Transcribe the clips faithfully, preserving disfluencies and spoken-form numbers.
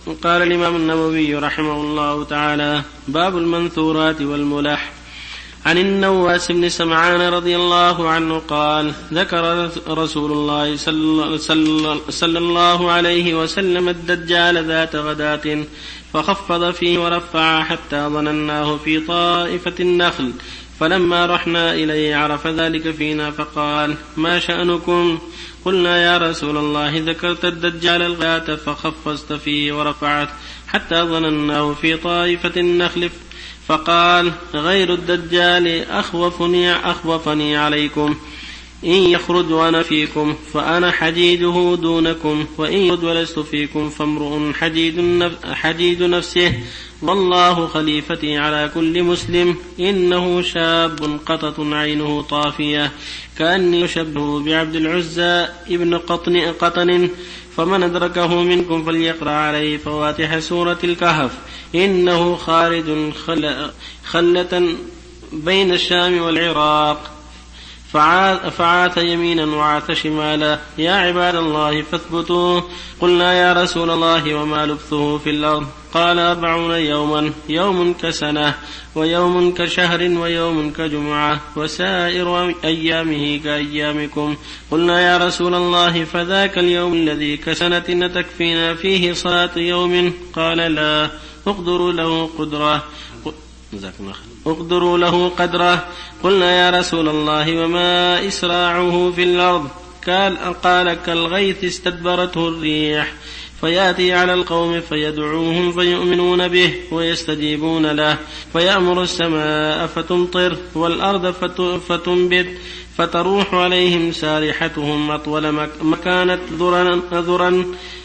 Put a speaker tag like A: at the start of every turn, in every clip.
A: قال الإمام النووي رحمه الله تعالى: باب المنثورات والملح. عن النواس بن سمعان رضي الله عنه قال: ذكر رسول الله صلى الله عليه وسلم الدجال ذات غداة فخفض فيه ورفع حتى ظنناه في طائفة النخل، فلما رحنا إليه عرف ذلك فينا فقال: ما شأنكم؟ قلنا: يا رسول الله ذكرت الدجال الغداة فخفضت فيه ورفعت حتى ظنناه في طائفة النخل، فقال: غير الدجال أخوفني, أخوفني عليكم، إن يخرج وأنا فيكم فأنا حديده دونكم، وإن يخرج ولست فيكم فامرؤ حديد, حديد نفسه، والله خليفتي على كل مسلم، إنه شاب قطط عينه طافية، كأني يشبه بعبد العزى ابن قطن, قطن فمن أدركه منكم فليقرأ عليه فواتح سورة الكهف، إنه خالد خلة بين الشام والعراق، فعاث يمينا وعاث شمالا، يا عباد الله فاثبتوا. قلنا: يا رسول الله وما لبثه في الأرض؟ قال: أربعون يوما، يوم كسنة، ويوم كشهر، ويوم كجمعة، وسائر أيامه كأيامكم. قلنا: يا رسول الله فذاك اليوم الذي كسنة تكفينا فيه صلاة يوم؟ قال: لا، اقدروا له قدره اقدروا له قدره. قلنا: يا رسول الله وما إسراعه في الأرض؟ قال: كالغيث استدبرته الريح، فيأتي على القوم فيدعوهم فيؤمنون به ويستجيبون له، فيأمر السماء فتمطر والأرض فتنبت، فتروح عليهم سارحتهم أطول مكانت ذرا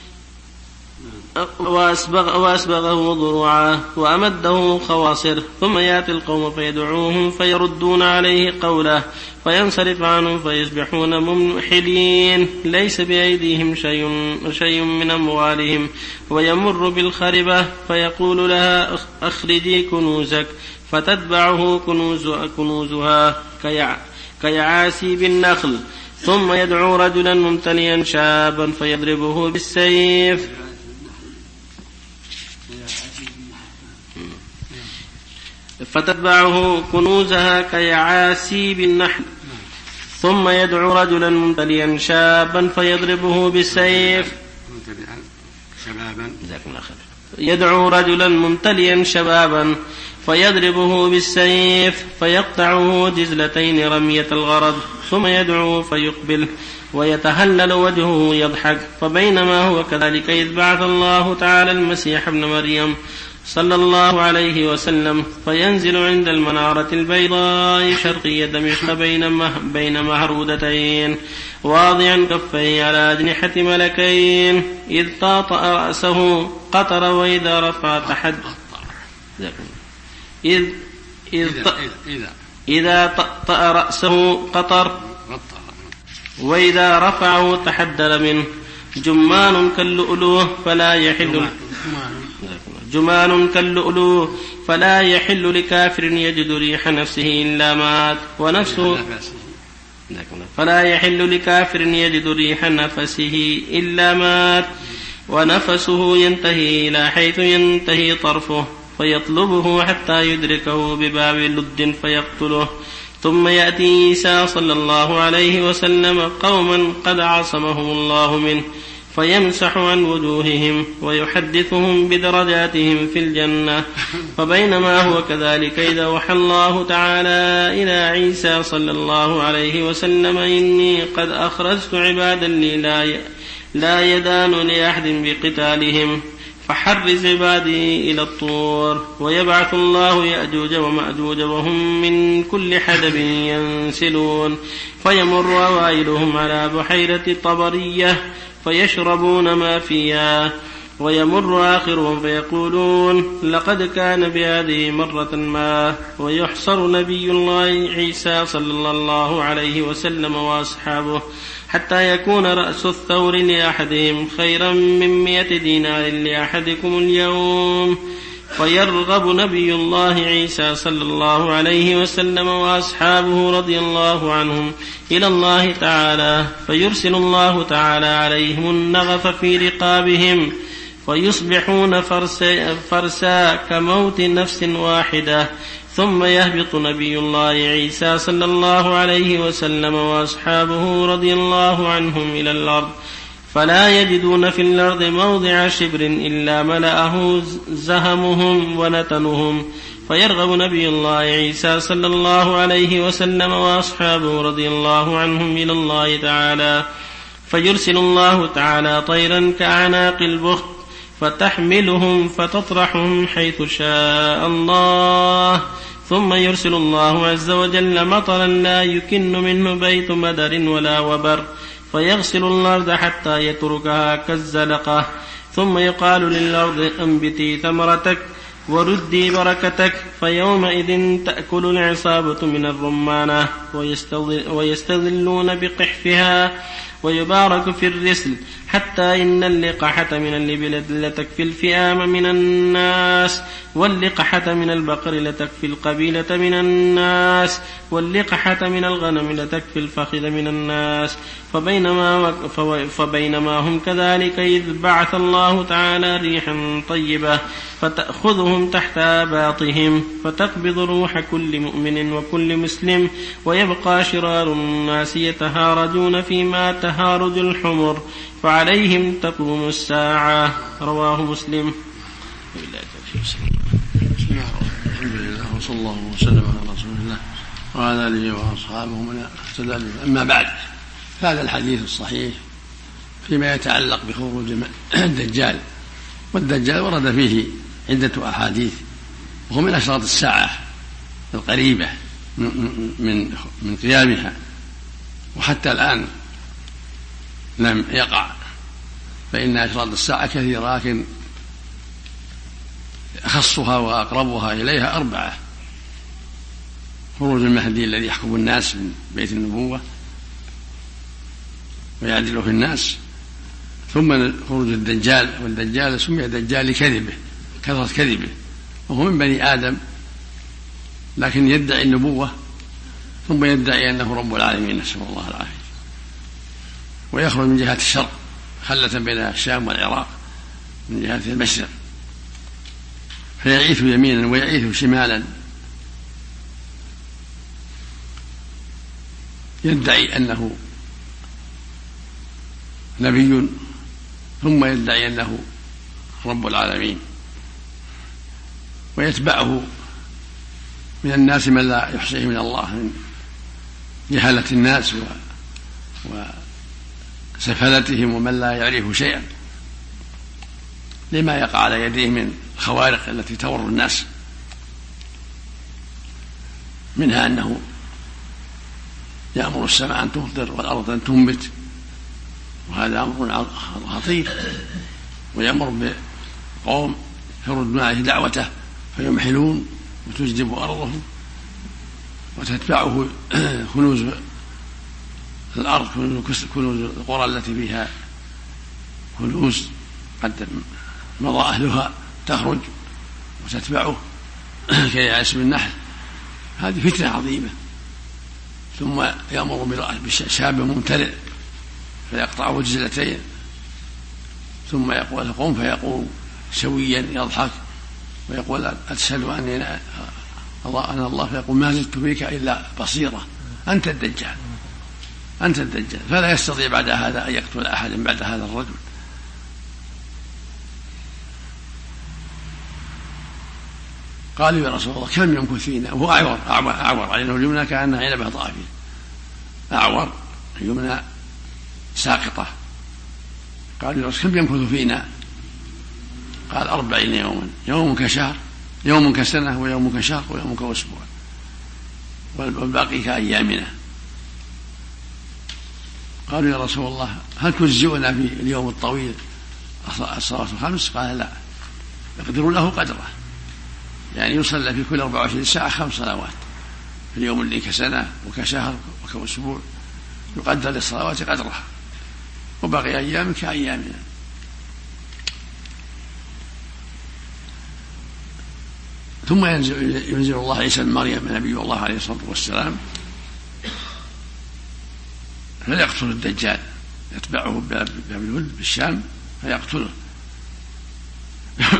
A: وأسبغ وأسبغه ضروعا وأمده خواصر، ثم يأتي القوم فيدعوهم فيردون عليه قوله، فينصرف عنهم فيصبحون ممحلين، ليس بأيديهم شيء, شيء من أموالهم، ويمر بالخربة فيقول لها: أخرجي كنوزك، فتتبعه كنوز كنوزها كيعاسي بالنخل، ثم يدعو رجلا ممتليا شابا فيضربه بالسيف فتتبعه كنوزها كيعاسي بالنحل، ثم يدعو رجلا ممتليا شابا فيضربه بالسيف يدعو رجلا ممتليا شبابا فيضربه بالسيف فيقطعه جزلتين رمية الغرض، ثم يدعو فيقبل ويتهلل وجهه يضحك. فبينما هو كذلك إذ بعث الله تعالى المسيح ابن مريم صلى الله عليه وسلم فينزل عند المنارة البيضاء شرقية دمشق بين مهرودتين واضعا كفيه على أجنحة ملكين، إذ طاطأ رأسه قطر، وإذا رفع تحد إذ إذ إذا طأطأ رأسه قطر، وإذا رفعه تحدر منه. جمان كاللؤلؤ فلا يحل جمان كاللؤلؤ فلا يحل لكافر يجد ريح نفسه إلا مات، ونفسه فلا يحل لكافر يجد ريح نفسه إلا مات، ونفسه ينتهي إلى حيث ينتهي طرفه، فيطلبه حتى يدركه بباب لد فيقتله. ثم يأتي عيسى صلى الله عليه وسلم قوما قد عصمهم الله منه، فيمسح عن وجوههم ويحدثهم بدرجاتهم في الجنة. فبينما هو كذلك إذا أوحى الله تعالى إلى عيسى صلى الله عليه وسلم: إني قد أخرجت عبادا لي لا يدان لأحد بقتالهم، فحرز عبادي إلى الطور. ويبعث الله يأجوج ومأجوج وهم من كل حدب ينسلون، فيمر أوائلهم على بحيرة طبرية فيشربون ما فيها، ويمر آخرهم فيقولون: لقد كان بهذه مرة ما. ويحصر نبي الله عيسى صلى الله عليه وسلم وأصحابه حتى يكون رأس الثور لأحدهم خيرا من مئة دينار لأحدكم اليوم. فيرغب نبي الله عيسى صلى الله عليه وسلم وأصحابه رضي الله عنهم إلى الله تعالى، فيرسل الله تعالى عليهم النغف في رقابهم فيصبحون فرسا, فرسا كموت نفس واحدة. ثم يهبط نبي الله عيسى صلى الله عليه وسلم وأصحابه رضي الله عنهم إلى الأرض، فلا يجدون في الأرض موضع شبر إلا ملأه زهمهم ونتنهم، فيرغب نبي الله عيسى صلى الله عليه وسلم وأصحابه رضي الله عنهم إلى الله تعالى، فيرسل الله تعالى طيرا كأعناق البخت فتحملهم فتطرحهم حيث شاء الله، ثم يرسل الله عز وجل مطرا لا يكن منه بيت مدر ولا وبر، فيغسل الأرض حتى يتركها كالزلقة، ثم يقال للأرض أنبتي ثمرتك وردي بركتك، فيومئذ تأكل العصابة من الرمانة ويستظلون بقحفها ويبارك في الرسل، حتى إن اللقحة من الإبل لتكفي الفئام من الناس، واللقحة من البقر لتكفي القبيلة من الناس، واللقحة من الغنم لتكفي الفخذ من الناس. فبينما, فبينما هم كذلك إذ بعث الله تعالى ريحا طيبة فتأخذهم تحت آباطهم، فتقبض روح كل مؤمن وكل مسلم، ويبقى شرار الناس يتهارجون فيما تهارج الحمر، فعليهم تقوم الساعة. رواه مسلم.
B: الحمد لله وصلى الله وسلم على رسول الله وعلى آله وأصحابه من اهتدى به. أما بعد، هذا الحديث الصحيح فيما يتعلق بخروج الدجال، والدجال ورد فيه عدة أحاديث، وهو من أشراط الساعة القريبة من من قيامها، وحتى الآن لم يقع، فإن أشراط الساعة كثيرة، لكن أخصها وأقربها إليها أربعة: خروج المهدي الذي يحكم الناس من بيت النبوة ويعدل في الناس، ثم خروج الدجال، والدجال سمي دجال لكذبه، كثرة كذبه، وهو من بني آدم لكن يدعي النبوة ثم يدعي أنه رب العالمين، نسأل الله العافية، ويخرج من جهة الشرق خلة بين الشام والعراق من جهة المشرق، فيعيث يمينا ويعيث شمالا، يدعي أنه نبي ثم يدعي أنه رب العالمين، ويتبعه من الناس من لا يحصيه من الله من جهالة الناس وسفلتهم ومن لا يعرف شيئا، لما يقع على يديه من الخوارق التي تضر الناس، منها أنه يأمر السماء أن تمطر والأرض أن تنبت، وهذا أمر خطير، ويأمر بقوم يردون عليه دعوته فيمحلون وتجدب أرضهم وتتبعه كنوز الأرض، كنوز القرى التي فيها كنوز قد مضى أهلها تخرج وتتبعه كيأس بالنحل. هذه فتنة عظيمة. ثم يأمر بشاب ممتلئ فيقطعه جزلتين، ثم يقول قم فيقوم سويا يضحك ويقول أشهد أني أنا الله، فيقول ما زلت فيك إلا بصيرة، أنت الدجال أنت الدجال، فلا يستطيع بعد هذا أن يقتل أحدا بعد هذا الرجل. قالوا يا رسول الله كم يمكث فينا؟ وهو أعور أعور, أعور عينه اليمنى كأنها عنبة طافية، أعور اليمنى ساقطة. قالوا يا رسول كم يمكث فينا؟ قال أربعين يوما، يوم كشهر، يوم كسنة، ويوم كشهر، ويوم كأسبوع، والباقي كأيامنا. قالوا يا رسول الله هل تجزئنا في اليوم الطويل الصلوات الخمس؟ قال لا، يقدر له قدره، يعني يصلى في كل أربع وعشرين ساعة خمس صلوات، في اليوم اللي كسنة وكشهر وكأسبوع يقدر للصلوات قدرها، وباقي أيام كأيامنا. ثم ينزل, ينزل الله عيسى بن مريم نبي الله عليه الصلاة والسلام فيقتل الدجال، يتبعه باب الولد بالشام فيقتله،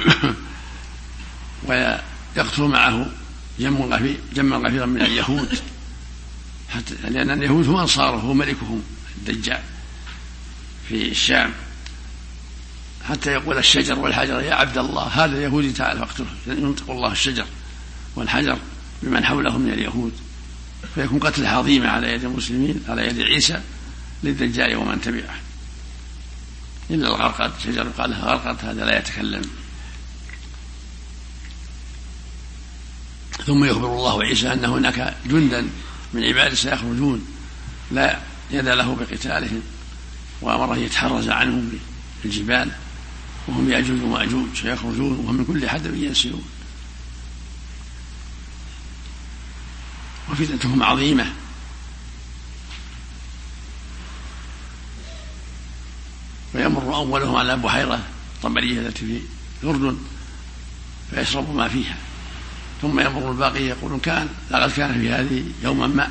B: ويقتل معه جمع غفيرا من اليهود، حتى لأن اليهود هم أنصاره وملكهم الدجال في الشام، حتى يقول الشجر والحجر يا عبد الله هذا يهودي تعال فاقتله، ينطق الله الشجر والحجر بمن حوله من اليهود، فيكون قتل عظيم على يد المسلمين على يد عيسى للدجال ومن تبعه، إلا الغرقد شجر قال له غرقد هذا لا يتكلم. ثم يخبر الله عيسى أن هناك جندا من عباده سيخرجون لا يد له بقتالهم، وأمره يتحرز عنهم بالجبال، وهم يأجوج ومأجوج سيخرجون وهم من كل حدب ينسلون، وفتنتهم عظيمة. ويمر أولهم على بحيرة طبرية التي في الأردن فيشرب ما فيها، ثم يمر الباقي يقولون كان لقد كان في هذه يوما ما،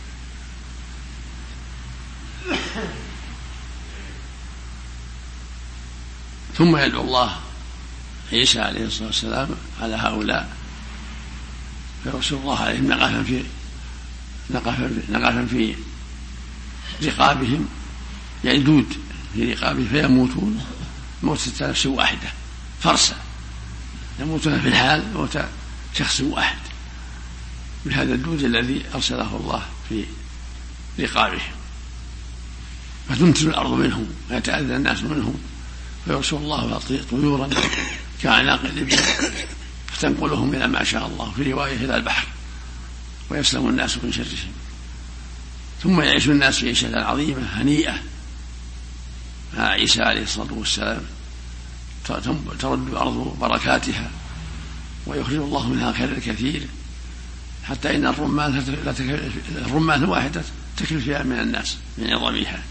B: ثم يدعو الله عيسى عليه الصلاة والسلام على هؤلاء فيرسل الله عليهم نقفا في نقفا في رقابهم، يعني دود في رقابهم فيموتون موتة نفس واحدة فرسا، يموتون في الحال موت شخص واحد بهذا الدود الذي أرسله الله في رقابهم، فتمتل الأرض منهم ويتأذى الناس منهم، فيرسل الله طيورا كأعناق الإبل فتنقلهم إلى ما شاء الله، في رواية إلى البحر، ويسلم الناس من شرهم، ثم يعيش الناس عيشة عظيمة هنيئة مع عيسى عليه الصلاة والسلام، ترد الأرض بركاتها ويخرج الله منها خير الكثير، حتى إن الرمان الرمان الواحدة تكفي فيها من الناس من عظمها،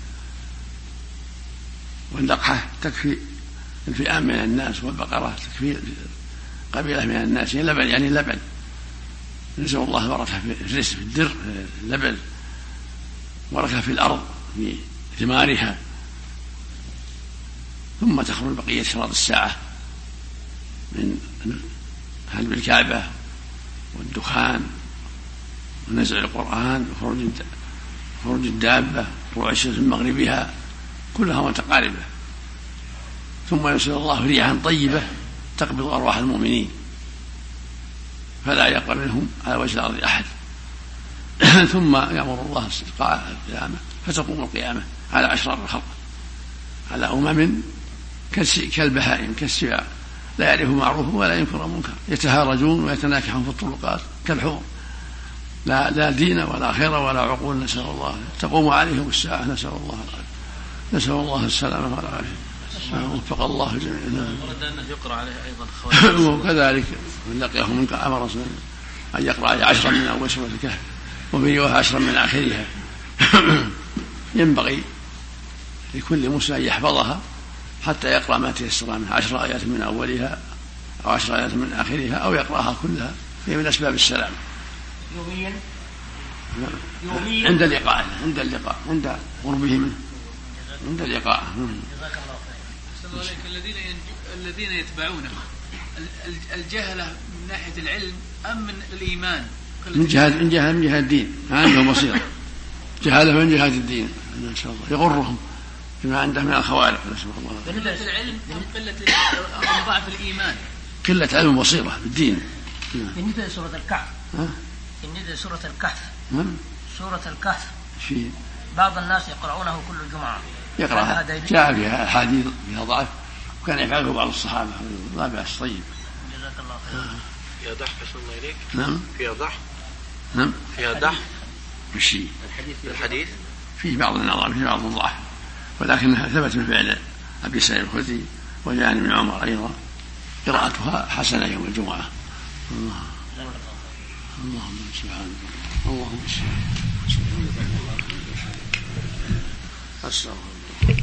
B: واللقحة تكفي الفئام من الناس، والبقرة تكفي قبيلة من الناس، يعني لبن يعني لبن، نسأل الله بركة في الرزق في الدر اللبن، بركة في الأرض في ثمارها. ثم تخرج بقية شراط الساعة من هلب الكعبة والدخان ونزع القرآن وخروج الدابة وطلوع الشمس من مغربها، كلها متقاربة. ثم يرسل الله ريحا طيبة تقبض أرواح المؤمنين فلا يقع منهم على وجه الأرض أحد. ثم يأمر الله استسقاء القيامة فتقوم القيامة على أشرار الخلق، على أمم كالبهائم كالسباع لا يعرف معروف ولا ينكر منكر، يتهارجون ويتناكحون في الطرقات كالحور، لا, لا دين ولا خير ولا عقول، نسأل الله. تقوم عليهم الساعة، نسأل الله نسأل الله السلامة والعافية، وفق الله جميعا.
A: ورد أنه يقرأ عليه أيضا خواتيم،
B: وكذلك من لقيه منك أمر أن يقرأ عشرا من أول سورة الكهف، وفي رواية عشرا من آخرها. ينبغي لكل مسلم أن يحفظها حتى يقرأ ما تيسر منها، عشر آيات من أولها أو عشر آيات من آخرها، أو يقرأها كلها، هي من أسباب السلام.
C: يوميا
B: عند اللقاء عند اللقاء عند قربه منه عند اللقاء.
C: جزاك الله خير. الذين الذين يتبعونه الجهلة من ناحية العلم أم من الإيمان؟
B: من جهة من جهة من جهة الدين، ما عندهم بصيرة، جهالة من جهة الدين إن شاء الله يغرهم بما عنده من الخوارق، نسأل الله.
C: قلة العلم أم قلة أم ضعف الإيمان؟
B: قلة علم وبصيرة بالدين.
C: بالنسبة لسورة الكهف، بالنسبة لسورة الكهف سورة الكهف
B: في
C: بعض الناس يقرؤونه كل جمعة،
B: يقرأها، جاء فيها أحاديث فيها ضعف، وكان يفعله بعض الصحابة، لا بأس. طيب
C: جزاك الله خير.
A: فيها ضحك أحسن الله إليك.
B: نعم
A: فيها ضحك.
B: نعم
A: فيها ضحك
B: بالشيء
A: الحديث الحديث
B: فيه بعض النظر فيه بعض الضعف، ولكنها ثبت من فعل أبي سعيد الخدري وجاء من عمر أيضا قراءتها حسنة يوم الجمعة. الله اللهم سبحانك اللهم أستغفر الله.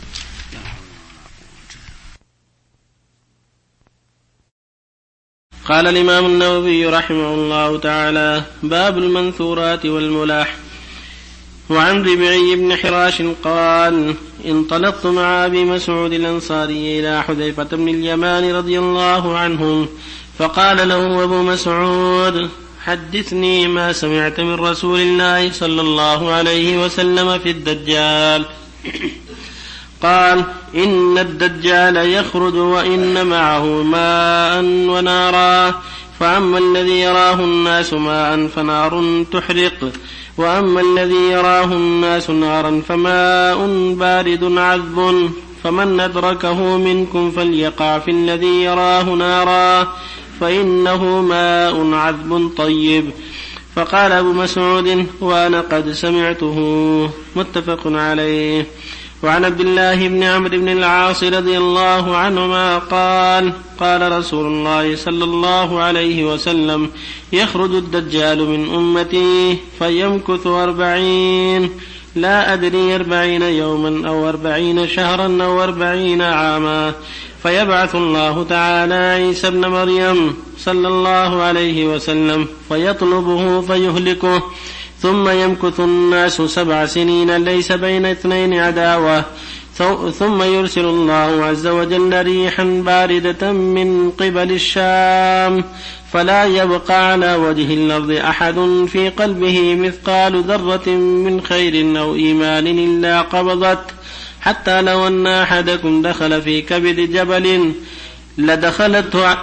A: قال الإمام النووي رحمه الله تعالى: باب المنثورات والملاح. وعن ربعي بن حراش قال انطلقت مع أبي مسعود الأنصاري إلى حذيفة بن اليمان رضي الله عنهم فقال له أبو مسعود حدثني ما سمعت من رسول الله صلى الله عليه وسلم في الدجال. قال إن الدجال يخرج وإن معه ماء ونارا فأما الذي يراه الناس ماء فنار تحرق وأما الذي يراه الناس نارا فماء بارد عذب فمن أدركه منكم فليقع في الذي يراه نارا فإنه ماء عذب طيب. فقال أبو مسعود وأنا قد سمعته. متفق عليه. وعن عبد الله بن عمرو بن العاص رضي الله عنهما قال قال رسول الله صلى الله عليه وسلم يخرج الدجال من أمتي فيمكث أربعين لا أدري أربعين يوما أو أربعين شهرا أو أربعين عاما فيبعث الله تعالى عيسى ابن مريم صلى الله عليه وسلم فيطلبه فيهلكه ثم يمكث الناس سبع سنين ليس بين اثنين عداوة ثم يرسل الله عز وجل ريحا باردة من قبل الشام فلا يبقى على وجه الأرض أحد في قلبه مثقال ذرة من خير أو إيمان إلا قبضت حتى لو أن أحدكم دخل في كبد جبل لدخلت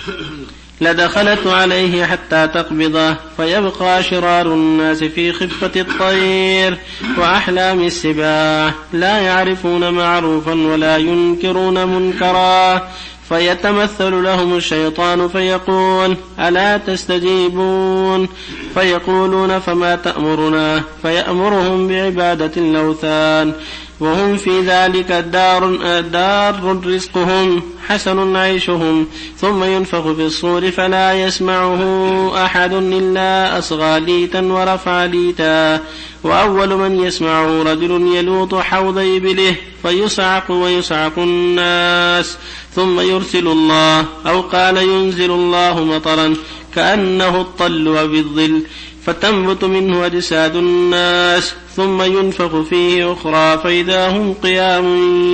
A: لدخلت عليه حتى تقبضه فيبقى شرار الناس في خفة الطير وأحلام السباع لا يعرفون معروفا ولا ينكرون منكرا فيتمثل لهم الشيطان فيقول ألا تستجيبون فيقولون فما تأمرنا فيأمرهم بعبادة الأوثان وهم في ذلك دار, دار رزقهم حسن عيشهم ثم ينفخ في الصور فلا يسمعه أحد إلا أصغى ليتا ورفع ليتا وأول من يسمعه رجل يلوط حوض إبله فيصعق ويصعق الناس ثم يرسل الله أو قال ينزل الله مطرا كأنه الطل وبالظل فتنبت منه أجساد الناس ثم ينفخ فيه أخرى فإذا هم قيام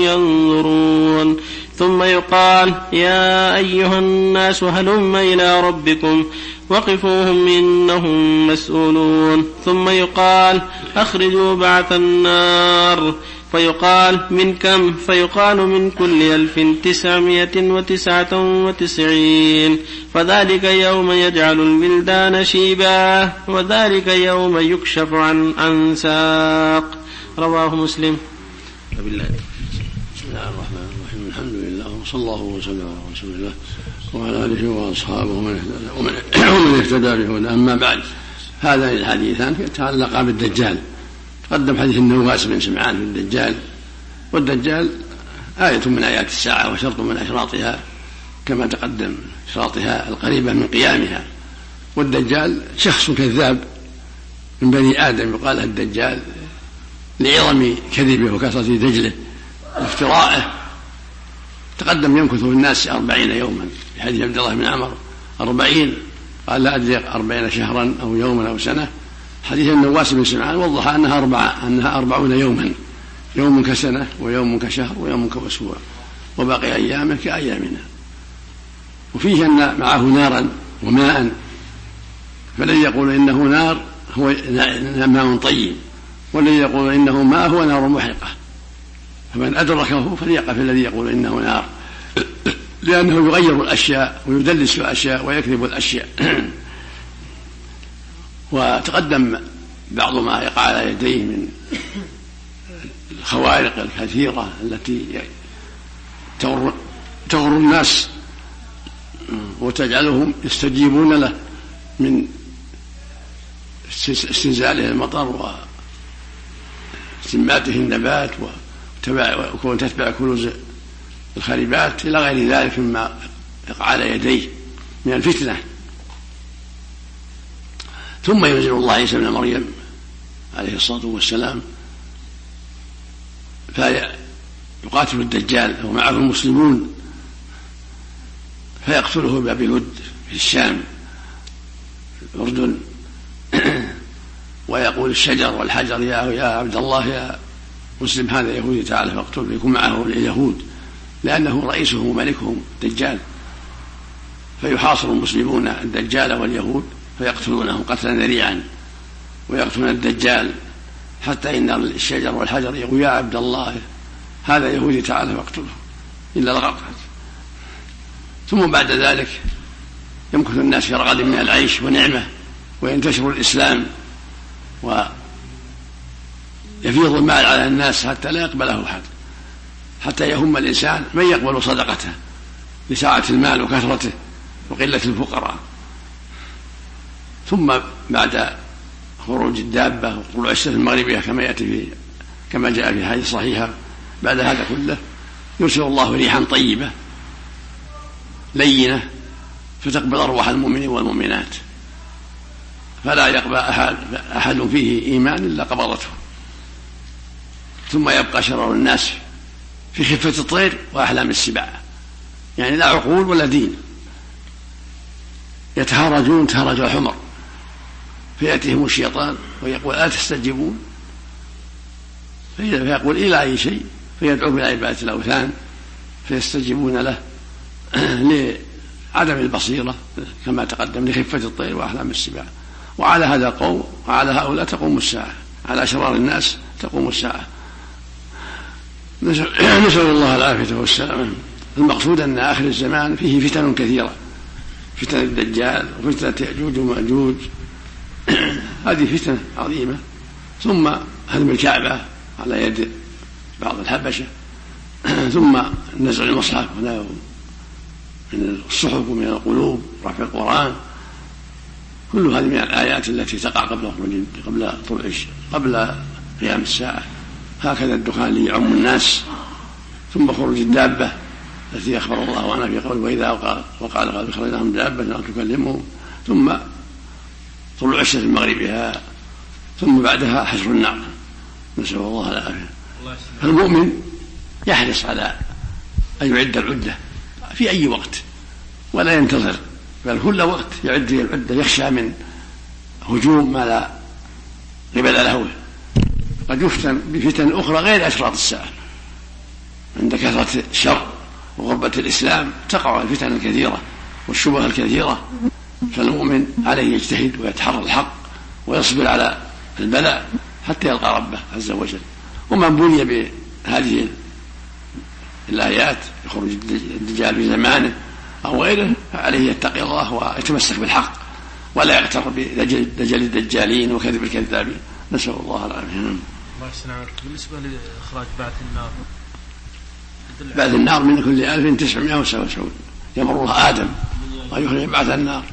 A: ينظرون ثم يقال يا أيها الناس هلم إلى ربكم وقفوهم إنهم مسؤولون ثم يقال أخرجوا بعث النار فيقال من كم فيقال من كل ألف تسعمائة وتسعة وتسعين فذلك يوم يجعل البلدان شيبا وذلك يوم يكشف عن عن ساق. رواه مسلم.
B: بسم الله الرحمن الرحيم الحمد لله وصلى الله وسلم على رسول الله وعلى آله وأصحابه ومن اهتدى به. أما بعد هذا الحديثان يتعلق بالدجال. قدم حديث النواس بن سمعان في الدجال والدجال آية من آيات الساعة وشرط من أشراطها كما تقدم أشراطها القريبة من قيامها. والدجال شخص كذاب من بني آدم يقال الدجال لعظم كذبه وكثرة دجله وافترائه. تقدم يمكث في الناس أربعين يوما في حديث عبد الله بن عمر أربعين قال لا أدري أربعين شهرا أو يوما أو سنة. حديث النواس بن سمعان وضح أنها أربعة أنها أربعون يوما يوم كسنة ويوم كشهر ويوم كأسبوع وباقي أيامه كأيامنا. وفيه أن معه نارا وماء فالذي يقول إنه نار هو ماء طيب والذي يقول إنه ماء هو نار محرقة فمن أدركه فليقف الذي يقول إنه نار لأنه يغير الأشياء ويدلس الأشياء ويكذب الأشياء. وتقدم بعض ما يقع على يديه من الخوارق الكثيرة التي تغر, تغر الناس وتجعلهم يستجيبون له من استنزاله المطر واستنباته النبات وكون تتبع كنوز الخريبات إلى غير ذلك مما يقع على يديه من الفتنة. ثم ينزل الله عيسى ابن مريم عليه الصلاة والسلام فيقاتل الدجال ومعه المسلمون فيقتله بأبي هد في الشام في الأردن ويقول الشجر والحجر يا, يا عبد الله يا مسلم هذا يهودي تعالى فاقتله، يكون معه اليهود لأنه رئيسهم وملكهم الدجال، فيحاصر المسلمون الدجال واليهود فيقتلونه قتلا ذريعا ويقتلون الدجال، حتى إن الشجر والحجر يقول يا عبد الله هذا يهودي تعالى فاقتله إلا الغرقد. ثم بعد ذلك يمكث الناس في رغد من العيش ونعمة، وينتشر الإسلام ويفيض المال على الناس حتى لا يقبله أحد، حتى يهم الإنسان من يقبل صدقته لسعة المال وكثرته وقلة الفقراء. ثم بعد خروج الدابة وطلوع الشمس المغربية كما يأتي في كما جاء في حديث صحيحة، بعد هذا كله يرسل الله ريحا طيبة لينة فتقبل أرواح المؤمنين والمؤمنات، فلا يقبل أحد, أحد فيه إيمان إلا قبضته. ثم يبقى شرار الناس في خفة الطير وأحلام السباع، يعني لا عقول ولا دين، يتهارجون تهرج الحمر، فيأتيهم الشيطان ويقول لا تستجيبون، فيقول إلى أي شيء، فيدعو إلى عبادة الأوثان فيستجيبون له لعدم البصيرة كما تقدم لخفة الطير وأحلام السباع. وعلى هذا قوم وعلى هؤلاء تقوم الساعة، على شرار الناس تقوم الساعة، نسأل الله العافية والسلامة. المقصود أن آخر الزمان فيه فتن كثيرة، فتن الدجال وفتنة يأجوج ومأجوج هذه فتنة عظيمة. ثم هدم الكعبة على يد بعض الحبشة، ثم نزع المصحف من الصحف ومن القلوب، رفع القرآن، كل هذه من الآيات التي تقع قبل قبل طلوع قبل قيام الساعة. هكذا الدخان ليعم الناس. ثم خروج الدابة التي أخبر الله عنها في قوله وإذا وقال قد خرجناهم دابة لا تكلمهم، ثم طلوع الشمس المغربها، ثم بعدها حشر النار، نسأل الله العافية. المؤمن يحرص على أن يعد العدة في أي وقت ولا ينتظر، بل كل وقت يعد العدة، يخشى من هجوم ما لا قبل له، قد يفتن بفتن أخرى غير أشراط الساعة. عند كثرة الشر وغربة الإسلام تقع الفتن الكثيرة والشبه الكثيرة، فالمؤمن عليه يجتهد ويتحرى الحق ويصبر على البلاء حتى يلقى ربه عز وجل. ومن بني بهذه الآيات يخرج الدجال في زمانه أو غيره فعليه يتقي الله ويتمسك بالحق ولا يغتر بدجل الدجالين وكذب الكذابين، نسأل الله العافية.
A: الله يسلمك. بالنسبة لإخراج بعث النار،
B: بعث النار من كل ألف تسعمائة وسبعة وسبعين يمرها آدم ويخرج بعث النار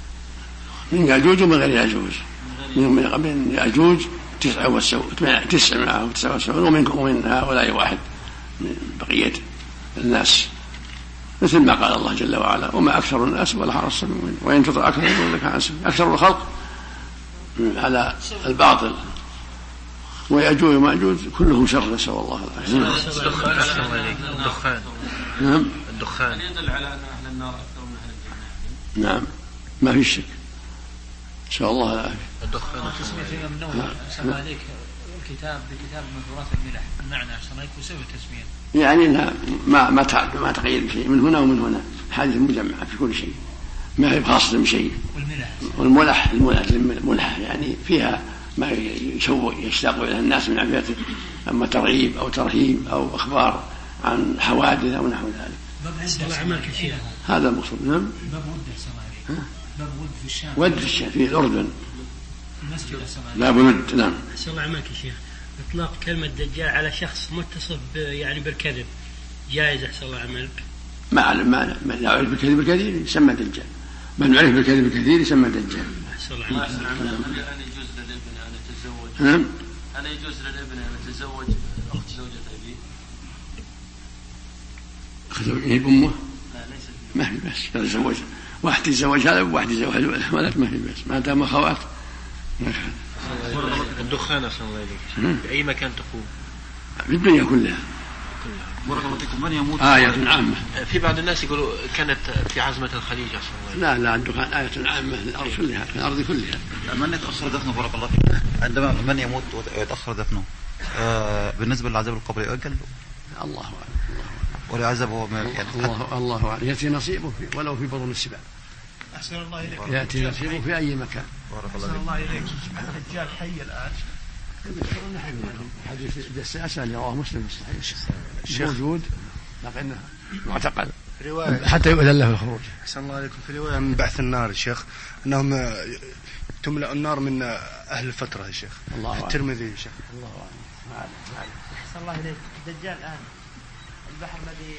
B: من يأجوج ومن غير يأجوج، من يأجوج تسعمائة وتسعة وسبعين ومن هؤلاء واحد من بقية الناس، مثل ما قال الله جل وعلا وما أكثر الناس ولا حرص المؤمن وإن تطع أكثر يقول لك حاسب. أكثر الخلق على الباطل، ويأجوج ومأجوج كلهم شر، نسأل الله العافية.
A: الدخان
B: نعم
A: الدخان يدل على أن أهل النار أكثر من أهل الجنة.
B: نعم ما في شك، نسأل الله العافية.
C: الدخان تسمية ممنوع سمى عليك الكتاب بكتاب من تراث الملح، المعنى عشان يكون سوى تسمية
B: يعني لا ما ما ما تغير بشيء من هنا ومن هنا، حادث مجمعة في كل شيء ما هي خاصة بشيء. والملح الملح الملح يعني فيها ما يشوق يشتاق إلى الناس من عافيته، أما ترغيب أو ترهيب أو أخبار عن حوادث أو نحو ذلك. هذا المقصود. نعم
C: باب ود السماوي، باب ود في الشام،
B: ود في الشام في الأردن
C: المسجد السماوي،
B: باب ود. نعم.
D: أحسن الله عملك يا شيخ. إطلاق كلمة دجال على شخص متصف يعني بالكذب جائز؟ أحسن الله عملك.
B: ما علم ما من يعرف بالكذب الكثير يسمى دجال، من يعرف بالكذب الكثير يسمى دجال.
D: أحسن الله عملك.
A: هل يجوز للابن أن يتزوج؟
B: نعم.
A: هل يجوز للابن أن يتزوج أخت زوجة أبيه؟
B: أخت زوجة أمه؟
A: لا ليست
B: ما في بس، يتزوج واحد يتزوج هذا وواحد يتزوج الولد ما في بس، ما دام أخوات.
A: الدخان أحسن الله إليك بأي مكان تقوم؟
B: في الدنيا كلها
E: بارك الله فيكم. من يموت
B: آية عامة.
F: في بعض الناس يقولوا كانت في عزمة الخليج أصلا.
B: لا لا عنده كان آية عامة للأرض كلها، في الأرض كلها.
E: من يتأخر دفنه بارك الله فيكم عندما من يموت ويتأخر دفنه آه بالنسبة للعذاب القبر يؤجل؟
B: الله أعلم.
E: ولا عذاب هو يعني
B: الله الله أعلم. يأتي نصيبه في ولو في بطن السباع.
C: أحسن الله إليك.
B: يأتي نصيبه في أي مكان.
C: أحسن الله إليك. الدجال حي الآن.
B: حديث الدساسة اللي رواه مسلم الصحيح موجود لكنه معتقد
G: رواية
B: حتى يؤذن له الخروج.
G: أحسن الله عليكم. في رواية من بعث النار يا شيخ أنهم تملأ النار من أهل الفترة يا شيخ.
B: الله أعلم.
G: الترمذي يا شيخ.
B: الله أعلم.
C: أحسن الله إليك. الدجال الآن البحر الذي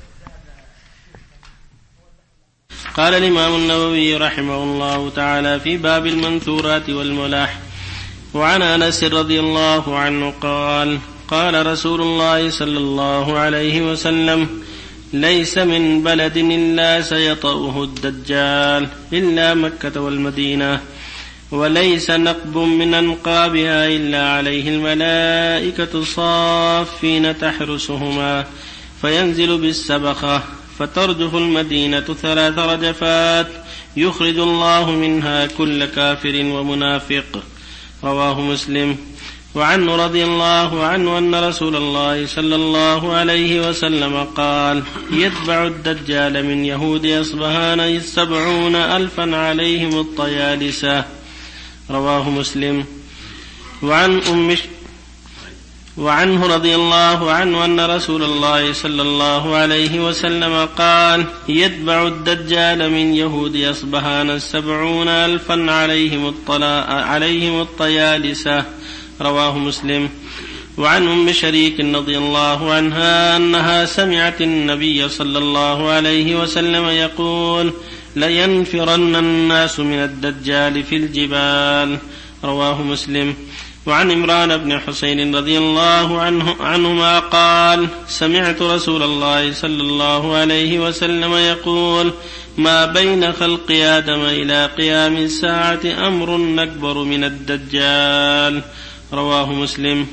A: قال الإمام النووي رحمه الله تعالى في باب المنثورات والملاح: وعن أنس رضي الله عنه قال: قال رسول الله صلى الله عليه وسلم: ليس من بلد إلا سيطأه الدجال إلا مكة والمدينة، وليس نقب من أنقابها إلا عليه الملائكة صافين تحرسهما، فينزل بالسبخة فترجف المدينة ثلاث رجفات يخرج الله منها كل كافر ومنافق. رواه مسلم. وعنه رضي الله عنه أن رسول الله صلى الله عليه وسلم قال: يتبع الدجال من يهود أصبهان سبعون ألفا عليهم الطيالسة. رواه مسلم. وعن أم وعنه رضي الله عنه أن رسول الله صلى الله عليه وسلم قال: يتبع الدجال من يهود أصبهان سبعون ألفا عليهم, عليهم الطيالسة. رواه مسلم. وعن أم شريك رضي الله عنها أنها سمعت النبي صلى الله عليه وسلم يقول: لينفرن الناس من الدجال في الجبال. رواه مسلم. وعن عمران بن حسين رضي الله عنه عنهما قال: سمعت رسول الله صلى الله عليه وسلم يقول: ما بين خلق آدم إلى قيام الساعة أمر أكبر من الدجال. رواه مسلم.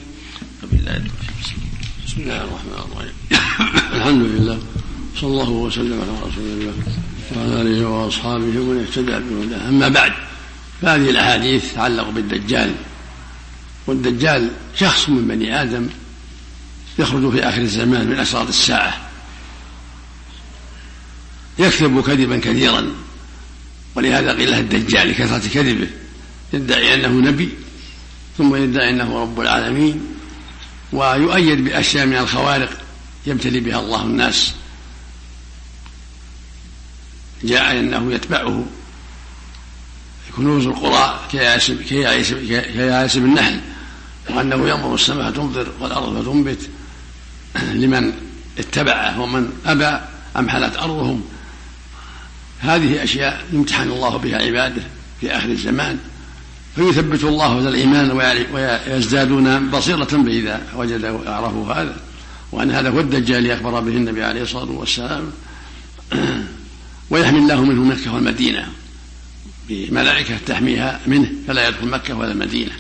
B: بسم الله الرحمن الرحيم. الحمد لله، صلى الله وسلم على رسول الله وعلى آله وأصحابه ومن اهتدى بهداه. أما بعد، فهذه الأحاديث تتعلق بالدجال. والدجال شخص من بني آدم يخرج في آخر الزمان من أشراط الساعة، يكذب كذبا كثيرا، ولهذا قيل له الدجال لكثرة كذبه. يدعي أنه نبي، ثم يدعي أنه رب العالمين، ويؤيد بأشياء من الخوارق يبتلي بها الله الناس. جاء أنه يتبعه كنوز القرى كياس بالنحل، وأنه يأمر السماء تمطر والأرض فتنبت لمن اتبعه، ومن أبى أمحلت أرضهم. هذه أشياء يمتحن الله بها عباده في آخر الزمان، فيثبت الله هذا الإيمان ويزدادون بصيرة بإذا وجدوا وعرفوا هذا، وأن هذا هو الدجال أخبر به النبي عليه الصلاة والسلام. ويحمي الله منه مكة والمدينة بملائكة تحميها منه، فلا يدخل مكة ولا المدينة.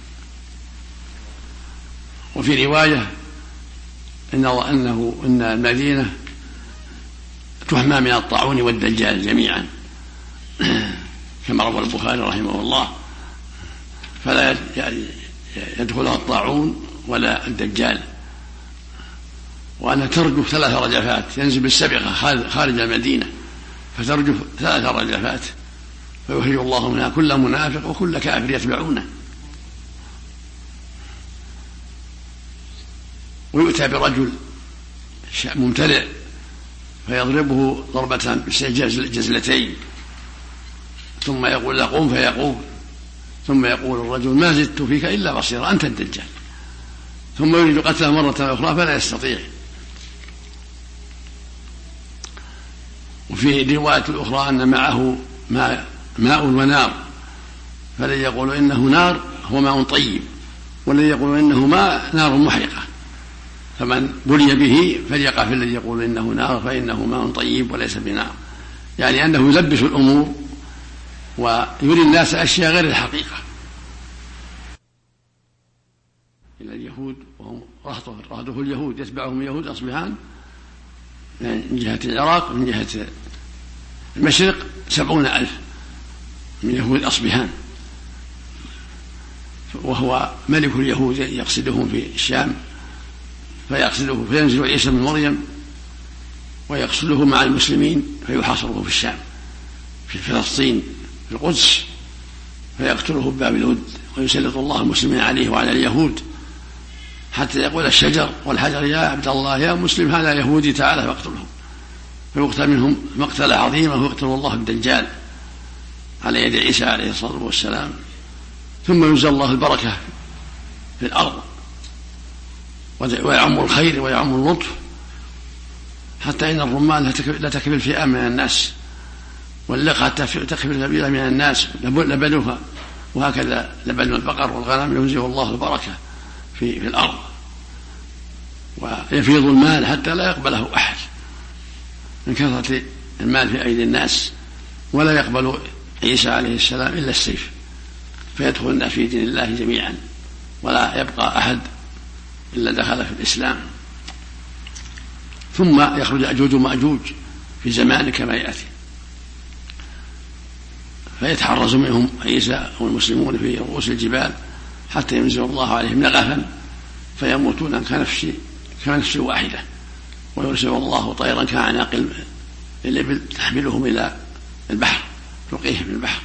B: وفي رواية إن أنه إن المدينة تحمى من الطاعون والدجال جميعا، كما روى البخاري رحمه الله، فلا يدخلها الطاعون ولا الدجال. وأنها ترجف ثلاث رجفات، ينزل بالسبقة خارج المدينة فترجف ثلاث رجفات، فيخرج الله منها كل منافق وكل كافر يتبعونه. ويؤتى برجل ممتلئ فيضربه ضربة جزلتين، ثم يقول له قم فيقوم، ثم يقول الرجل ما زدت فيك إلا بصيرا أنت الدجال، ثم يريد قتله مرة أخرى فلا يستطيع. وفي رواية الأخرى أن معه ماء, ماء ونار، فالذي يقول إنه نار هو ماء طيب، والذي يقول إنه ماء نار محرقة، فمن بلي به فليقع في الذي يقول إنه نار فإنه ماء طيب وليس بنار، يعني أنه يلبس الأمور ويري الناس أشياء غير الحقيقة. إلى اليهود وهم رهطه اليهود يتبعهم يهود أصبهان من جهة العراق ومن جهة المشرق سبعون ألف من يهود أصبهان، وهو ملك اليهود يقصدهم في الشام فيقصده فينزل عيسى بن مريم ويقصده مع المسلمين فيحاصره في الشام في فلسطين في القدس فيقتله بباب الود ويسلط الله المسلمين عليه وعلى اليهود حتى يقول الشجر والحجر يا عبد الله يا مسلم هذا يهودي تعالى فاقتله، فيقتل منهم مقتلة عظيمة ويقتل الله الدجال على يد عيسى عليه الصلاة والسلام، ثم ينزل الله البركة في الأرض ويعم الخير ويعم اللطف حتى إن الرمان لا تكفي فئة من الناس واللقة تكفي القبيلة من الناس لبنها، وهكذا لبن البقر والغنم ينزل الله البركة في, في الأرض ويفيض المال حتى لا يقبله أحد من كثرة المال في أيدي الناس، ولا يقبل عيسى عليه السلام إلا السيف فيدخلنا في دين الله جميعا ولا يبقى أحد إلا دخل في الإسلام. ثم يخرج أجوج ومأجوج في زمان كما يأتي فيتحرز منهم عيسى والمسلمون في رؤوس الجبال حتى ينزل الله عليهم نغفا فيموتون كنفس كنفس واحدة، ويرسل الله طيرا كأعناق الإبل تحملهم إلى البحر تلقيهم في البحر.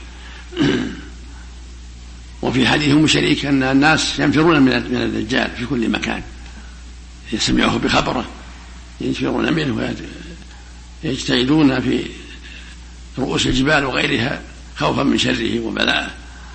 B: وفي حديثهم شريك أن الناس ينفرون من الدجال في كل مكان يسمعه بخبره ينفرون منه ويجتهدون في رؤوس الجبال وغيرها خوفا من شره وبلاءه.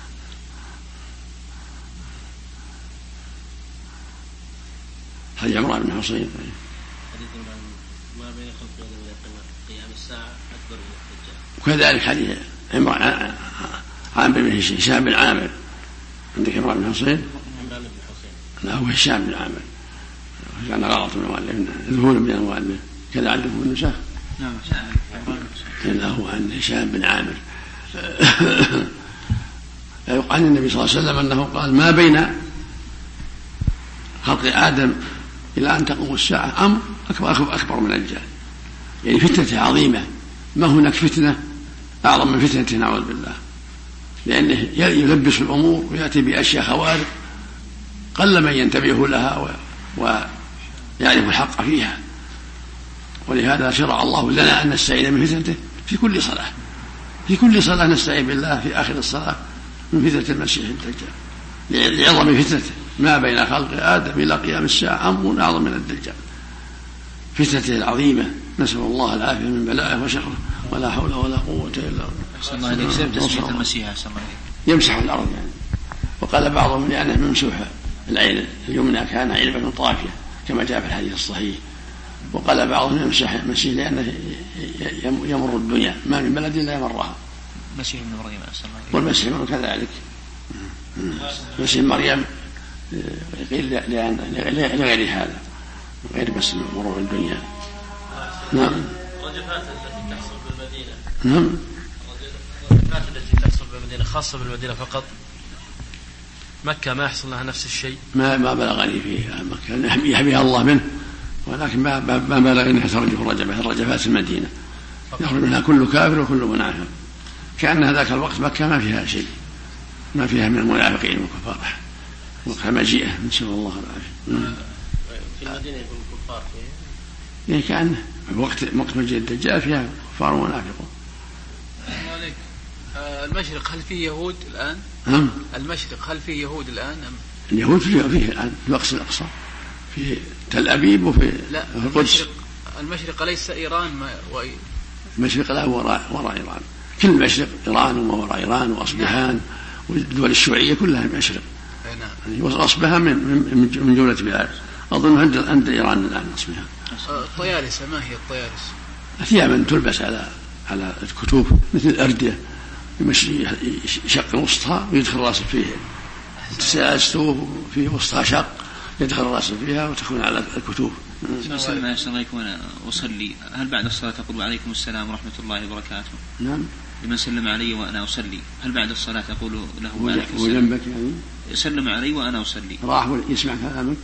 B: حديث عمران بن حصين
A: ما بين خلق قيام الساعة أكبر من الدجال،
B: وكذلك حديث عمران عامر بن هشام بن عامر عندك عمران بن حصين
A: عمران بن حصين
B: لا هو هشام بن عامر كان غلط من المؤلف ذهول من المؤلف كذا عنده في النسخ
C: نعم
B: لا هو عن هشام بن عامر. عن النبي صلى الله عليه وسلم أنه قال ما بين خلق آدم إلى أن تقوم الساعة أمر أكبر, أكبر من الدجال، يعني فتنة عظيمة ما هناك فتنة أعظم من فتنة نعوذ بالله، لأنه يلبس الأمور ويأتي بأشياء خوارق قل من ينتبه لها ويعرف الحق فيها، ولهذا شرع الله لنا أن نستعين من فتنته في كل صلاة في كل صلاة نستعين بالله في آخر الصلاة من فتنة المسيح الدجال لعظم فتنته ما بين خلق آدم إلى قيام الساعة أمر أعظم من الدجال فتنته العظيمة نسأل الله العافية من بلائه وشره ولا حول ولا قوة إلا
C: بالله.
B: يمسح الأرض يعني. وقال بعضهم لأنه ممسوح العين اليمنى كان علبة طافية كما جاء في الحديث الصحيح، وقال بعضهم يمسح المسيح لأنه يمر الدنيا ما من بلد لا يمرها
C: مسيح ابن مريم
B: والمسيح ابن كذلك مسيح مريم قيل لغير هذا غير بس مرور الدنيا. نعم
A: الرجفات التي تحصل بالمدينة
B: نعم
A: الرجفات التي تحصل بالمدينة خاصة بالمدينة فقط، مكة ما يحصل لها نفس الشيء
B: ما ما بلغني فيها مكة يحميها الله منه، ولكن ما ما بلغني أنها ترجف الرجفات الرجفات المدينة يخرج منها كل كافر وكل منافق، كأن هذاك الوقت مكة ما فيها شيء ما فيها من المنافقين والكفار وقت مجيئة نسأل الله العافية.
A: في المدينة يكون الكفار فيه
B: يعني كأن وقت وقت مجيء الدجال فيها كفار ومنافقون.
C: المشرق هل فيه يهود الآن؟
B: نعم
C: المشرق هل فيه يهود الآن أم؟
B: اليهود فيه فيه الآن في الأقصى الأقصى في تل أبيب وفي
C: لا
B: القدس.
C: المشرق المشرق ليس إيران ما و...
B: المشرق لا وراء وراء إيران، كل المشرق إيران وما وراء إيران وأصبهان والدول الشيوعية كلها المشرق يعني وأصبهان من من من جملة بلاد أظن عند عند إيران الآن أصبهان.
C: الطيارس ما هي الطيارس؟
B: ثيابا تلبس على على الكتوب مثل الأردية يمشي يشق وسطها ويدخل راسه فيه تساستوه في وسطها شق يدخل راسه فيها وتكون على الكتوب.
H: سلم عليكم وأنا أصلي هل بعد الصلاة أقول عليكم السلام ورحمة الله وبركاته؟
B: نعم.
H: لمن سلم علي وأنا أصلي هل بعد الصلاة أقول له عليكم
B: السلام؟ وجنبك يعني
H: سلم علي وأنا أصلي
B: راح يسمع كلامك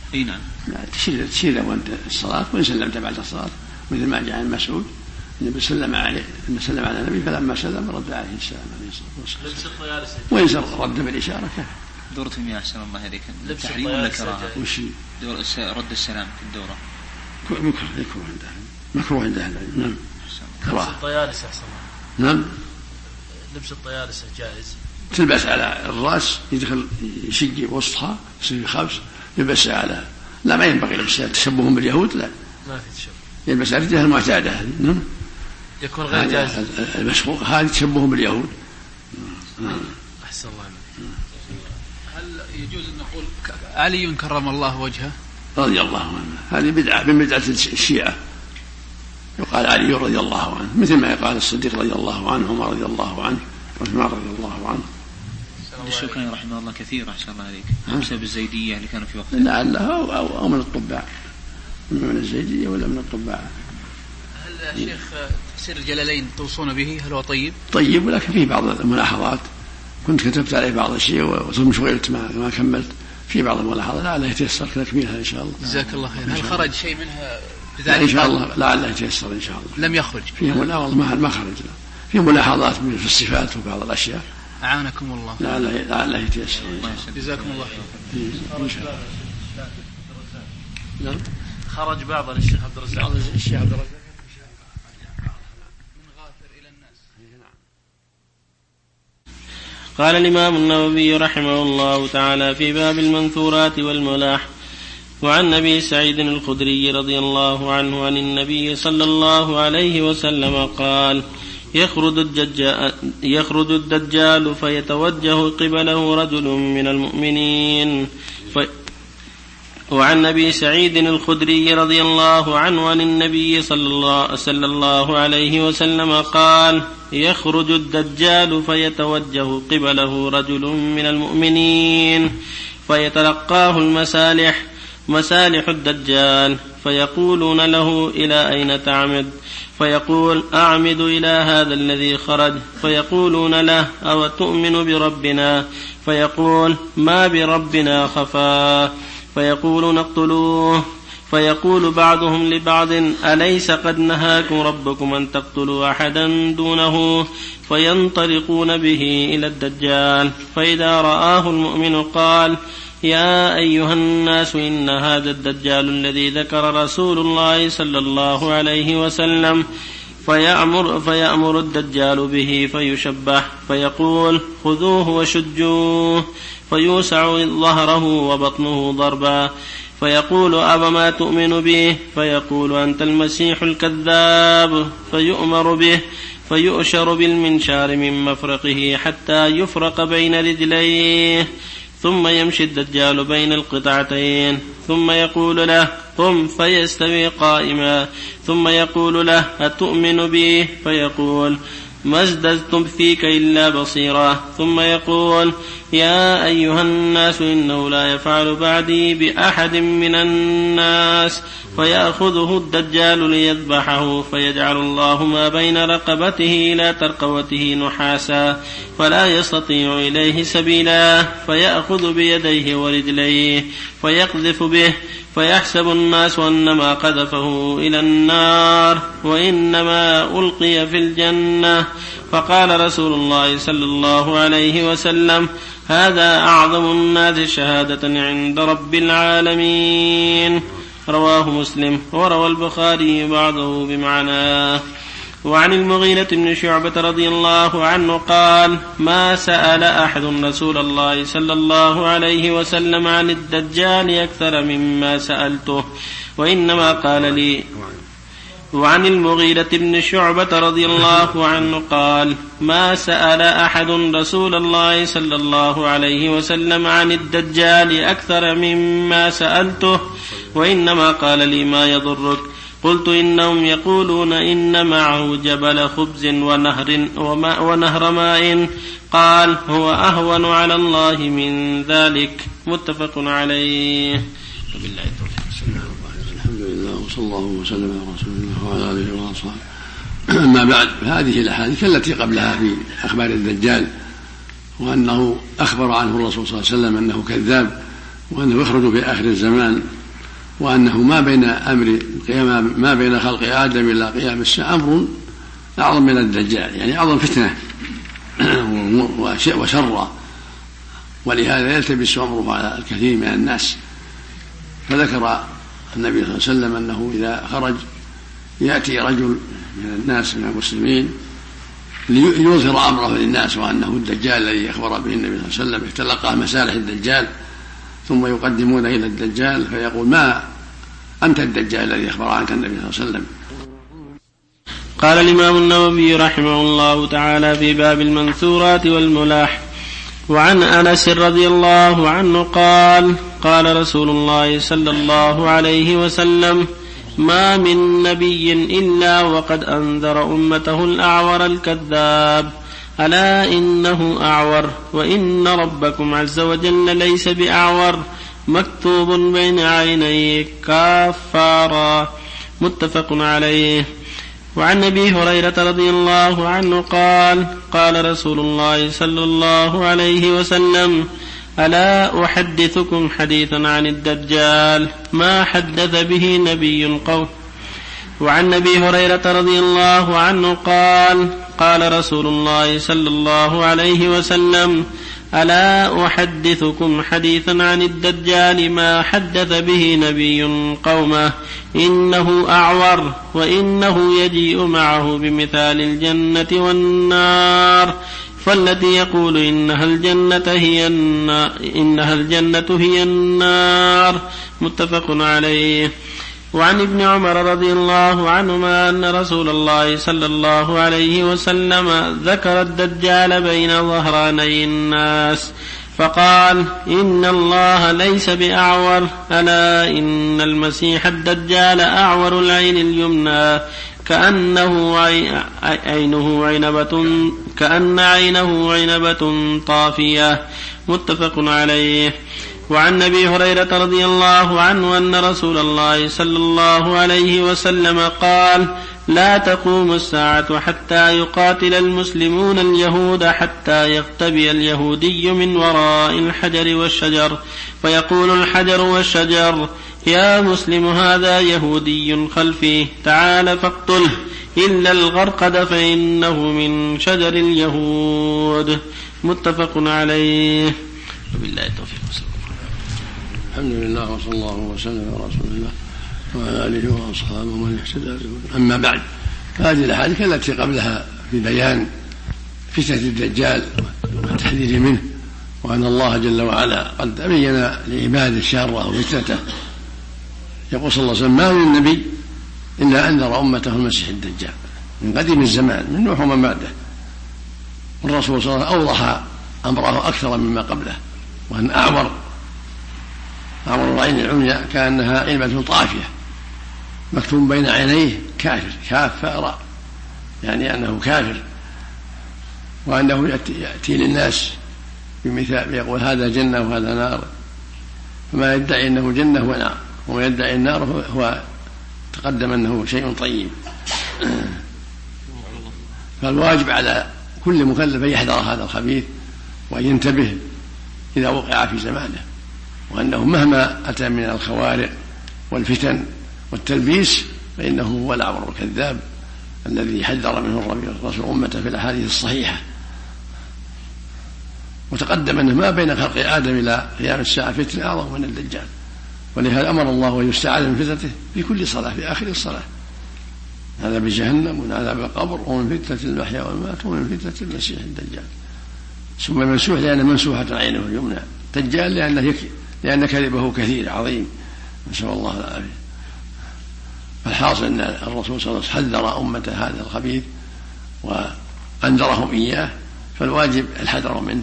H: اي نعم.
B: تشير تشير وانت الصلاه وان سلمت بعد الصلاه، مثل ما جاء عن مسعود النبي سلم عليه ان سلم على النبي فلما سلم رد عليه السلام عليه الصلاه والسلام وان رد بالاشاره كفى.
H: دورة المياه أحسن الله عليك تحريم ولا كراهة؟
B: وش
H: دور رد السلام في الدورة
B: مكروه يكون عند مكروه عند أهل العلم. نعم.
I: لبس الطيارس أحسن.
B: نعم.
I: لبس الطيارس جائز.
B: تلبس على الرأس يدخل يشق وسطها يصير خبز يلبس على لا ما ينبغي لبسها تشبههم باليهود لا.
I: ما في تشبه.
B: يلبس على الرجال المعتادة. نعم.
I: يكون غير جائز.
B: المشقوق هذه تشبههم باليهود.
I: نعم. أحسن الله. هل يجوز أن نقول علي كرم الله وجهه
B: رضي الله عنه؟ هذه بدعة من بدعة الشيعة. يقال علي رضي الله عنه مثل ما يقال الصديق رضي الله عنه عمر رضي الله عنه عثمان رضي الله عنه.
H: الشوكاني رحمه الله كثير أحسن الله عليك بسبب الزيدية اللي كانوا في وقتها.
B: لعله أو, أو, أو من الطباع من الزيدية ولا من الطباع.
I: هل شيخ تفسير الجلالين توصون به هل هو طيب؟
B: طيب ولكن فيه بعض الملاحظات كنت كتبت عليه بعض الشيء وثم شغلت ما, ما كملت في بعض الملاحظات لعله يتيسر تكميلها إن شاء الله.
I: جزاك الله خير. هل خرج شيء منها
B: بذلك؟ إن شاء الله لعله يتيسر إن شاء الله.
I: لم يخرج
B: فيه لا والله ما ما خرج فيه ملاحظات في الصفات وبعض الأشياء.
I: أعانكم الله.
B: لعله لعله يتيسر.
I: جزاكم الله خير.
B: إن شاء الله.
I: نعم. خرج بعض الشيخ عبد الرزاق.
B: الشيخ عبد الرزاق.
A: قال الإمام النووي رحمه الله تعالى في باب المنثورات والملاح: وعن أبي سعيد الخدري رضي الله عنه عن النبي صلى الله عليه وسلم قال: يخرج الدجال, يخرج الدجال فيتوجه قبله رجل من المؤمنين في وعن أبي سعيد الخدري رضي الله عنه عن النبي صلى الله, صلى الله عليه وسلم قال: يخرج الدجال فيتوجه قبله رجل من المؤمنين فيتلقاه المسالح مسالح الدجال فيقولون له: إلى أين تعمد؟ فيقول: أعمد إلى هذا الذي خرج. فيقولون له: أو تؤمن بربنا؟ فيقول: ما بربنا خفا. فيقولون: اقتلوه. فيقول بعضهم لبعض: أليس قد نهاكم ربكم أن تقتلوا أحدا دونه؟ فينطلقون به إلى الدجال، فإذا رآه المؤمن قال: يا أيها الناس إن هذا الدجال الذي ذكر رسول الله صلى الله عليه وسلم. فيأمر, فيأمر الدجال به فيشبه فيقول: خذوه وشجوه. فيوسع ظهره وبطنه ضربا. فيقول: أبما تؤمن به؟ فيقول: أنت المسيح الكذاب. فيؤمر به فيؤشر بالمنشار من مفرقه حتى يفرق بين رجليه، ثم يمشي الدجال بين القطعتين، ثم يقول له: قم. فيستوي قائما، ثم يقول له: أتؤمن به؟ فيقول: ما ازددتم فيك إلا بصيرا. ثم يقول: يا أيها الناس إنه لا يفعل بعدي بأحد من الناس. فيأخذه الدجال ليذبحه، فيجعل الله ما بين رقبته إلى ترقوته نحاسا فلا يستطيع إليه سبيلا. فيأخذ بيديه ورجليه فيقذف به، فيحسب الناس أنما قذفه إلى النار وإنما ألقي في الجنة. فقال رسول الله صلى الله عليه وسلم: هذا أعظم الناس شهادة عند رب العالمين. رواه مسلم، وروى البخاري بعضه بمعناه. وعن المغيرة بن شعبة رضي الله عنه قال: ما سأل أحد رسول الله صلى الله عليه وسلم عن الدجال أكثر مما سألته، وإنما قال لي. وعن المغيرة بن شعبة رضي الله عنه قال: ما سأل أحد رسول الله صلى الله عليه وسلم عن الدجال أكثر مما سألته، وإنما قال لي: ما يضرك؟ قلت: إنهم يقولون إن معه جبل خبز ونهر, وماء ونهر ماء. قال: هو أهون على الله من ذلك. متفق عليه.
B: بالله التوفيق. الحمد لله وصلى الله وسلم على رسول الله وعلى آله وصحبه. أما بعد، هذه الأحاديث التي قبلها في أخبار الدجال، وأنه أخبر عنه الرسول صلى الله عليه وسلم أنه كذاب وأنه يخرج في آخر الزمان، وأنه ما بين أمر قيام ما بين خلق آدم إلى قيام الساعة أمر أعظم من الدجال، يعني أعظم فتنة وشر، ولهذا يلتبس أمره على الكثير من الناس. فذكر النبي صلى الله عليه وسلم أنه إذا خرج يأتي رجل من الناس من المسلمين ليظهر أمره للناس، وأنه الدجال الذي أخبر به النبي صلى الله عليه وسلم، يتلقى مسالح الدجال ثم يقدمون إلى الدجال فيقول: ما أنت الدجال الذي أخبر عنك النبي صلى الله عليه وسلم.
A: قال الإمام النووي رحمه الله تعالى في باب المنثورات والملاح: وعن أنس رضي الله عنه قال: قال رسول الله صلى الله عليه وسلم: ما من نبي إلا وقد أنذر أمته الأعور الكذاب، ألا إنه أعور، وإن ربكم عز وجل ليس بأعور، مكتوب بين عينيه كافارا، متفق عليه. وعن أبي هريرة رضي الله عنه قال: قال رسول الله صلى الله عليه وسلم: ألا أحدثكم حديثا عن الدجال ما حدث به نبي قوم. وعن أبي هريرة رضي الله عنه قال: قال رسول الله صلى الله عليه وسلم: ألا أحدثكم حديثا عن الدجال ما حدث به نبي قومه، إنه أعور، وإنه يجيء معه بمثال الجنة والنار، فالتي يقول إنها الجنة هي النار, إنها الجنة هي النار، متفق عليه. وعن ابن عمر رضي الله عنهما أن رسول الله صلى الله عليه وسلم ذكر الدجال بين ظهراني الناس فقال: إن الله ليس بأعور، ألا إن المسيح الدجال أعور العين اليمنى كأنه عينه عنبة كأن عينه عنبة طافية، متفق عليه. وعن أبي هريرة رضي الله عنه أن رسول الله صلى الله عليه وسلم قال: لا تقوم الساعة حتى يقاتل المسلمون اليهود حتى يختبئ اليهودي من وراء الحجر والشجر، فيقول الحجر والشجر: يا مسلم هذا يهودي خلفي، تعال فاقتله، إلا الغرقد فإنه من شجر اليهود، متفق عليه. وبالله التوفيق.
B: الحمد لله وصلى الله وسلم على رسول الله وعلى آله وأصحابه ومن اهتدى بهداه. أما بعد، فهذه الأحاديث التي قبلها في بيان فتنة الدجال والتحذير منه، وأن الله جل وعلا قد بين لعباده شره وفتنته. يقول صلى الله عليه وسلم: ما من النبي إلا أنذر أمته المسيح الدجال من قديم الزمان من نوح ومن بعده. والرسول صلى الله عليه وسلم أوضح أمره أكثر مما قبله، وأن أعور أعور العين العمياء كأنها علبة طافية، مكتوب بين عينيه كافر، كافر يعني أنه كافر، وأنه يأتي للناس بمثال يقول هذا جنة وهذا نار، فما يدعي أنه جنة هو نار، وما يدعي النار هو تقدم أنه شيء طيب. فالواجب على كل مكلف أن يحذر هذا الخبيث وأن ينتبه إذا وقع في زمانه، وأنه مهما أتى من الخوارق والفتن والتلبيس فإنه هو الأعور الكذاب الذي حذر منه الرسول أمته في الأحاديث الصحيحة. وتقدم أنه ما بين خلق آدم إلى قيام الساعة فتنة أعظم من الدجال، ولهذا أمر الله أن يستعاذ من فتنته في كل صلاة في آخر الصلاة: من عذاب جهنم ومن عذاب القبر ومن فتنة المحيا والممات ومن فتنة المسيح الدجال. ثم منسوح لأن منسوحة عينه اليمنى، دجال لأنه لأن كذبه كثير عظيم، نسأل الله العافية. فالحاصل أن الرسول صلى الله عليه وسلم حذر أمة هذا الخبيث وأنذرهم إياه، فالواجب الحذر منه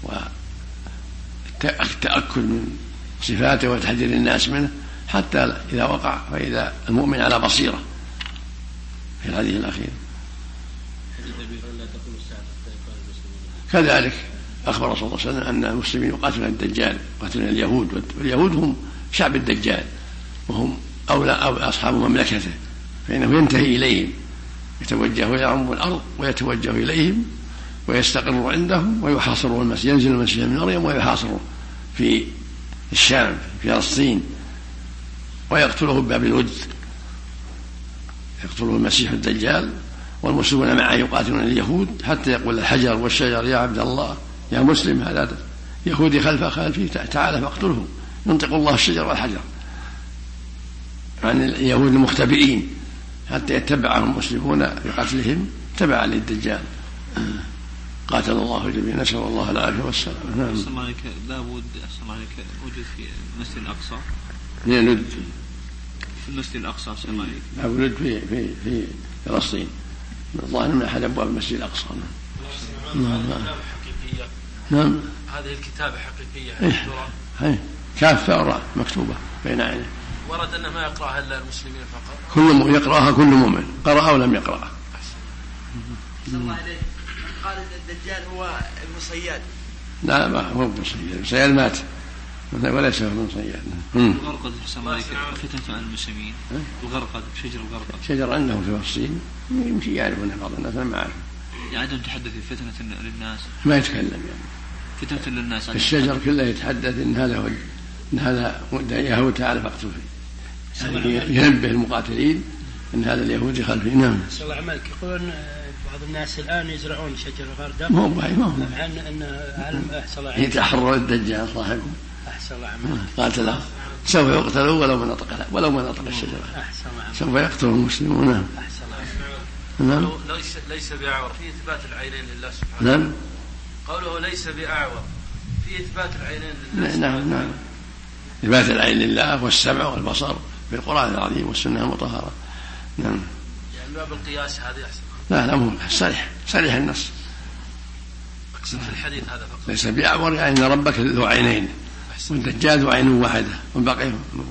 B: والتأكد من صفاته وتحذير الناس منه حتى إذا وقع، فإذا المؤمن على بصيرة. في الحديث الأخير كذلك أخبر صلى الله عليه وسلم أن المسلمين يقاتلون الدجال، يقاتلون اليهود، واليهود هم شعب الدجال وهم أولى أو أصحاب مملكته، فإنه ينتهي إليهم، يتوجه ويعم الأرض ويتوجه إليهم ويستقر عندهم ويحاصره المسيح، ينزل المسيح من مريم ويحاصره في الشام في فلسطين ويقتله بباب الود، يقتله المسيح الدجال والمسلمون معه يقاتلون اليهود حتى يقول الحجر والشجر يا عبد الله يا مسلم هذا يهودي خلفه خلفي تعالى فاقتله، ينطق الله الشجر والحجر عن اليهود المختبئين حتى يتبعهم المسلمون بقتلهم تبعا للدجال. قاتل الله الجميع، نسأل الله العافية والسلام.
H: نعم. أحسن الله عليك، لابد أحسن الله عليك وجود في المسجد الأقصى.
B: ند
H: في المسجد الأقصى أحسن الله عليك.
B: لابد في في في فلسطين، الظاهر من أحد أبواب المسجد الأقصى. نعم. نعم.
F: هذه الكتابة حقيقية.
B: إيه. كافة وراء مكتوبة بين عينيه.
F: ورد أنه ما يقرأها إلا المسلمين فقط.
B: كل يقرأها كل مؤمن، قرأ أو لم يقرأها.
J: أحسن الله عليك. قال الدجال هو ابن صياد.
B: لا ما هو ابن صياد، صياد مات وليس ابن صياد.
H: الغرقد أحسن الله عليك فتنة عن المسلمين. الغرقد شجر الغرقد
B: شجر عنده في فلسطين يمشي يعرفونه بعض الناس ما عارف.
H: يعني عدم تحدث فتنة للناس
B: ما يتكلم يعني
H: فتنة للناس.
B: الشجر كله يتحدث إن هذا هو إن هذا يهود تعالى فاقتل فيه، يعني ينبه المقاتلين إن هذا اليهودي خلفي. نعم.
D: صلى الله عليك. يقولون بعض الناس الآن يزرعون شجر الغردة
B: ما هو باي ما هو
D: عن أن علم أحسن الله
B: يتحرر الدجال صاحبه.
D: أحسن الله عملك.
B: قاتله سوف يقتلوا ولو ما نطق ولو ما نطق الشجرة.
D: أحسن الله عملك.
B: سوف يقتل المسلمون. نعم.
D: أحسن الله.
B: نعم.
F: ليس ليس بأعور في إثبات العينين لله سبحانه.
B: نعم.
F: قوله ليس بأعور في إثبات العينين لله.
B: نعم نعم. إثبات العين لله والسمع والبصر في القرآن العظيم والسنة المطهرة. نعم.
F: يعني باب القياس هذه أحسن.
B: لا لا مو صريح صريح النص.
F: أقصد في الحديث هذا فقط.
B: ليس بأعور يعني أن ربك ذو عينين والدجال ذو عين واحدة والباقي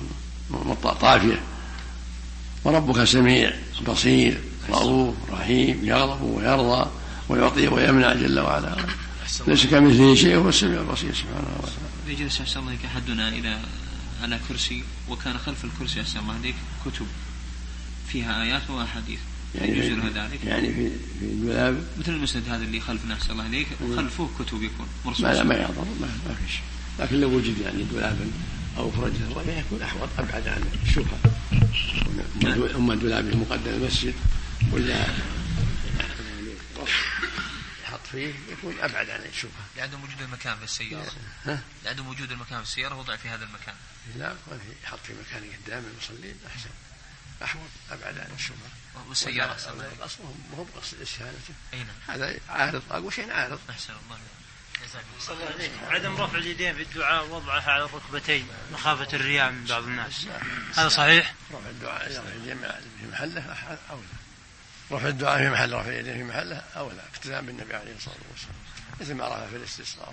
B: طافية، وربك سميع بصير رؤوف رحيم يغضب ويرضى ويعطي ويمنع جل وعلا، ليس كمثله شيء وهو السميع البصير سبحانه وتعالى.
H: يجلس أحسن الله عليك أحدنا إلى على كرسي وكان خلف الكرسي أحسن الله عليك كتب فيها آيات وأحاديث
B: يعني
H: يجوز ذلك
B: يعني في في الدولاب
H: مثل المسند هذا اللي خلفنا أحسن الله عليك خلفه كتب يكون مرصوص.
B: لا ما يضر ما, ما في شيء، لكن لو وجد يعني دولابا أو فرج يكون أحوط أبعد عن الشبهة. أما الدولاب المقدم المسجد ولا يحط فيه يكون أبعد عن الشبهة.
F: لعدم وجود المكان في السيارة.
B: ها؟
F: لعدم وجود المكان في السيارة وضع في هذا المكان.
B: لا يحط في مكان قدام المصلين أحسن أحوط أبعد عن الشبهة.
F: والسيارة
B: أصلا مو بقصد إسهالته.
F: أين
B: هذا عارض أقوى شيء عارض.
F: أحسن الله.
K: عدم رفع اليدين في الدعاء وضعها على الركبتين مخافة الرياء من بعض الناس، هذا صحيح؟
B: رفع الدعاء رفع اليدين في محله أولى. رفع الدعاء في محل رفع اليدين في محله أولى اقتداء بالنبي عليه الصلاة والسلام مثل ما رأى في الاستسقاء.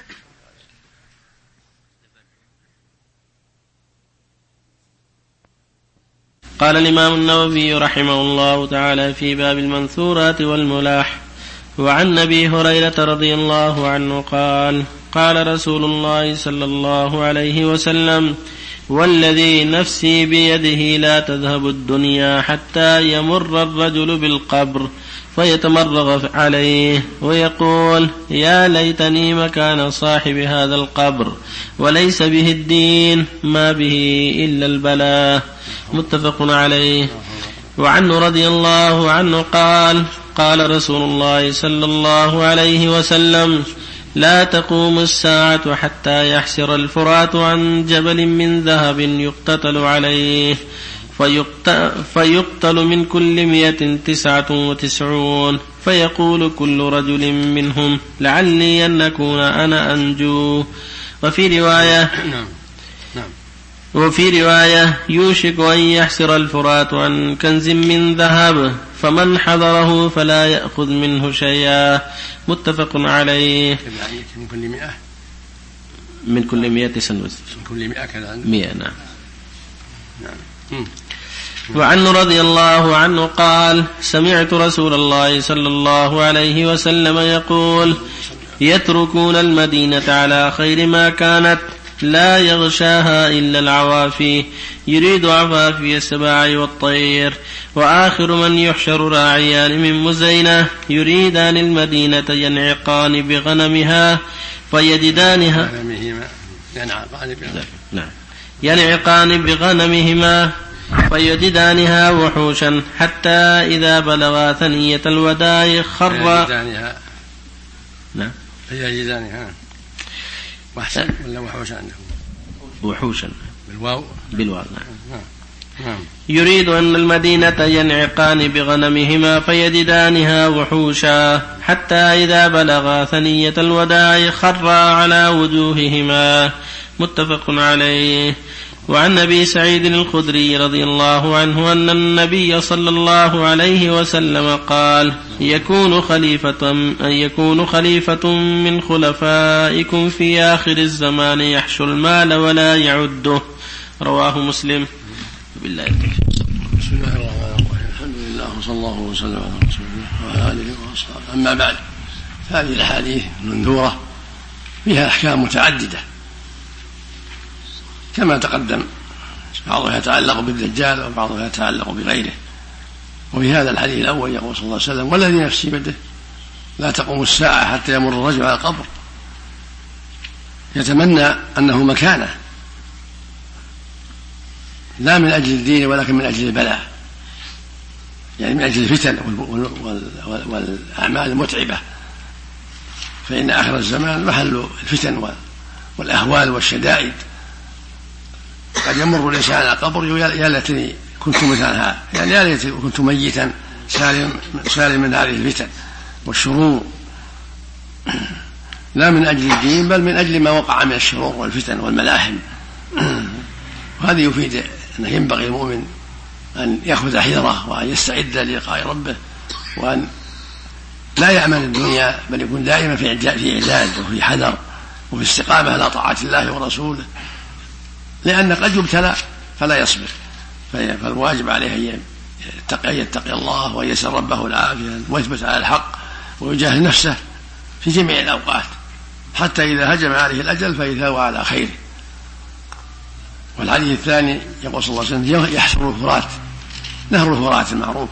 A: قال الإمام النووي رحمه الله تعالى في باب المنثورات والملاح: وعن أبي هريرة رضي الله عنه قال: قال رسول الله صلى الله عليه وسلم: والذي نفسي بيده لا تذهب الدنيا حتى يمر الرجل بالقبر فيتمرغ عليه ويقول: يا ليتني مكان صاحب هذا القبر، وليس به الدين ما به إلا البلاء. متفق عليه. وعنه رضي الله عنه قال: قال رسول الله صلى الله عليه وسلم: لا تقوم الساعة حتى يحسر الفرات عن جبل من ذهب يقتتل عليه فيقتل من كل مئة تسعة وتسعون، فيقول كل رجل منهم: لعلي أن أكون أنا أنجو. وفي رواية وفي رواية يوشك أن يحسر الفرات عن كنز من ذهب فمن حضره فلا يأخذ منه شيئا. متفق عليه.
B: من كل مئة
A: من كل مئة سنوات
B: من كل مئة كذا
A: مئة. نعم.
B: نعم.
A: وعنه رضي الله عنه قال: سمعت رسول الله صلى الله عليه وسلم يقول: يتركون المدينة على خير ما كانت لا يغشاها إلا العوافي، يريد عفافي السباع والطير، وآخر من يحشر راعيان من مزينة يريدان المدينة ينعقان بغنمها فيجدانها
B: ينعقان بغنمهما
A: نعم ينعقان بغنمهما فيجدانها وحوشا حتى إذا بلغا ثنية الوداع خر
B: فيجدانها
A: نعم
B: فيجدانها وحشا ولا وحوشا عنده
A: وحوشا
B: بالواو
A: بالواو نعم. يريد أن المدينة ينعقان بغنمهما فيجدانها وحوشا حتى إذا بلغا ثنية الوداع خرا على وجوههما متفق عليه. وعن أبي سعيد الخدري رضي الله عنه أن النبي صلى الله عليه وسلم قال يكون خليفة, يكون خليفة من خلفائكم في آخر الزمان يحشو المال ولا يعده. رواه مسلم. بالله
B: بسم الله الرحمن الرحيم. الحمد لله وصلى الله وسلم على رسول الله وعلى آله وأصحابه. أما بعد، هذه الأحاديث المنذورة فيها أحكام متعددة كما تقدم، بعضها يتعلق بالدجال وبعضها يتعلق بغيره. وفي هذا الحديث الأول يقول صلى الله عليه وسلم والذي نفسي بيده لا تقوم الساعة حتى يمر الرجل على القبر يتمنى أنه مكانه، لا من أجل الدين ولكن من أجل البلاء، يعني من أجل الفتن والأعمال المتعبة، فإن آخر الزمان محل الفتن والأهوال والشدائد. قد يمر الإنسان على قبر يا ليتني كنت مثلها، يعني يا ليتني كنت ميتا سالم, سالم من هذه الفتن والشرور، لا من أجل الدين بل من أجل ما وقع من الشرور والفتن والملاحم. وهذا يفيد أنه ينبغي المؤمن أن يأخذ حذره وأن يستعد للقاء ربه، وأن لا يأمن الدنيا بل يكون دائما في إعداد وفي حذر وفي استقامة على طاعة الله ورسوله، لأن قد يبتلى فلا يصبر، فالواجب عليه أن يتقي, يتقي الله وأن يسأل ربه العافية ويثبت على الحق ويجاهد نفسه في جميع الأوقات حتى إذا هجم عليه الأجل فإذا هو على خيره. والحديث الثاني يقول صلى الله عليه وسلم يحشر الفرات، نهر الفرات المعروف،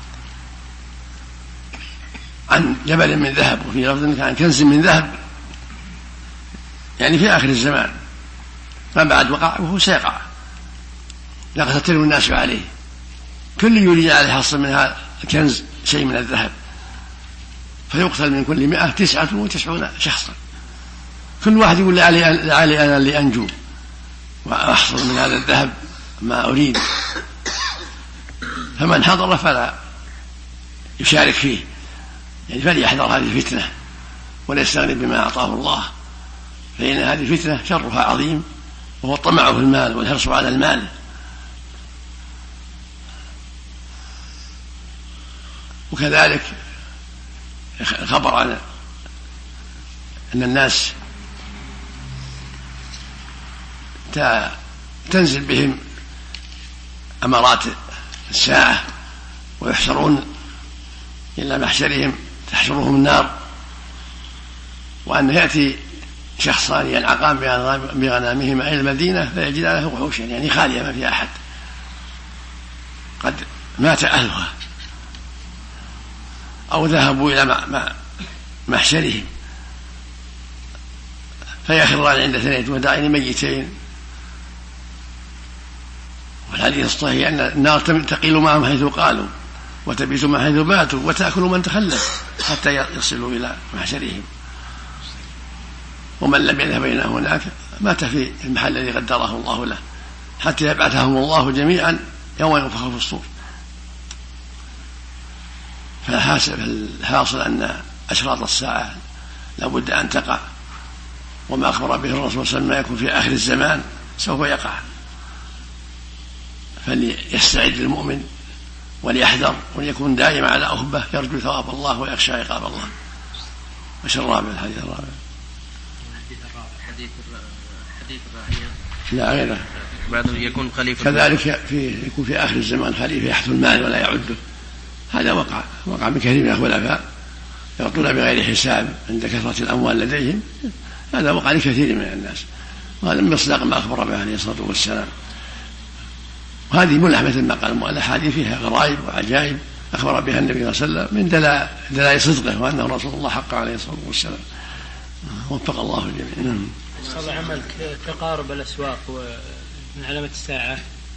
B: عن جبل من ذهب، وفي لفظ عن كنز من ذهب، يعني في آخر الزمان ما بعد وقع وهو سيقع، لقد تتلو الناس عليه، كل يريد عليه حصل من هذا الكنز شيء من الذهب، فيقتل من كل مئة تسعة وتسعون شخصا، كل واحد يقول لعلي أنا اللي أنجو وأحصل من هذا الذهب ما أريد، فمن حضر فلا يشارك فيه، يعني فليحذر هذه الفتنة ولا يستغني بما أعطاه الله، فإن هذه الفتنة شرها عظيم، وهو الطمع في المال والحرص على المال. وكذلك خبر عن أن الناس تنزل بهم أمارات الساعة ويحشرون إلى محشرهم تحشرهم النار، وأن يأتي شخصان ينعقان بغنامهما إلى المدينة فيجد له وحوشا، يعني خالية ما في أحد، قد مات أهلها أو ذهبوا إلى محشرهم فيخران عند ثنية وداعين ميتين. والحديث الصحيح أن النار تقيل معهم حيث قالوا وتبيت من حيث باتوا وتأكل من تخلف حتى يصلوا إلى محشرهم، ومن لم يذهب إلى هناك مات في المحل الذي قدره الله له حتى يبعثهم الله جميعا يوم ينفخ في الصور. فالحاصل أن أشراط الساعة لابد أن تقع، وما أخبر به الرسول صلى الله عليه وسلم ما يكون في آخر الزمان سوف يقع، فليستعد المؤمن وليحذر وليكون دائما على أهبة يرجو ثواب الله ويخشى عقاب الله. وش الرابع؟ الحديث الرابع
A: حديث حديث الرعية
B: لا غيره
A: بعد يكون خليفة،
B: كذلك في يكون في آخر الزمان خليفة يحث المال ولا يعده، هذا وقع وقع من كثير من الخلفاء يعطون بغير حساب عند كثرة الأموال لديهم، هذا وقع لكثير من الناس، وهذا من مصداق ما أخبر به عليه الصلاة والسلام. وهذه ملح مثل ما قال الأحاديث فيها غرائب وعجائب أخبر بها النبي صلى الله عليه وسلم من دلائل صدقه وأنه رسول الله حق عليه الصلاة والسلام. وفق الله الجميع. نعم.
D: صلى عملك تقارب الأسواق ومن علامة الساعة.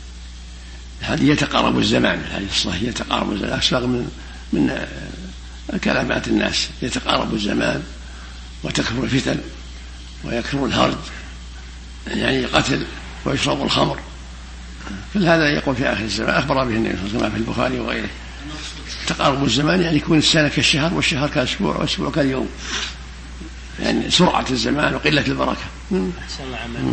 B: هذه يتقارب الزمان، هذه الصحيح يتقارب الزمان. الأسواق من من كلامات الناس، يتقارب الزمان وتكثر الفتن ويكثر الهرج، يعني قتل ويشرب الخمر، كل هذا يقول في آخر الزمان. أخبر به النبي صلى الله عليه وسلم في البخاري وغيره. تقارب الزمان يعني يكون السنة كالشهر والشهر كالأسبوع والأسبوع كاليوم، يعني سرعة الزمان وقلة البركة.
D: أحسن الله عملك.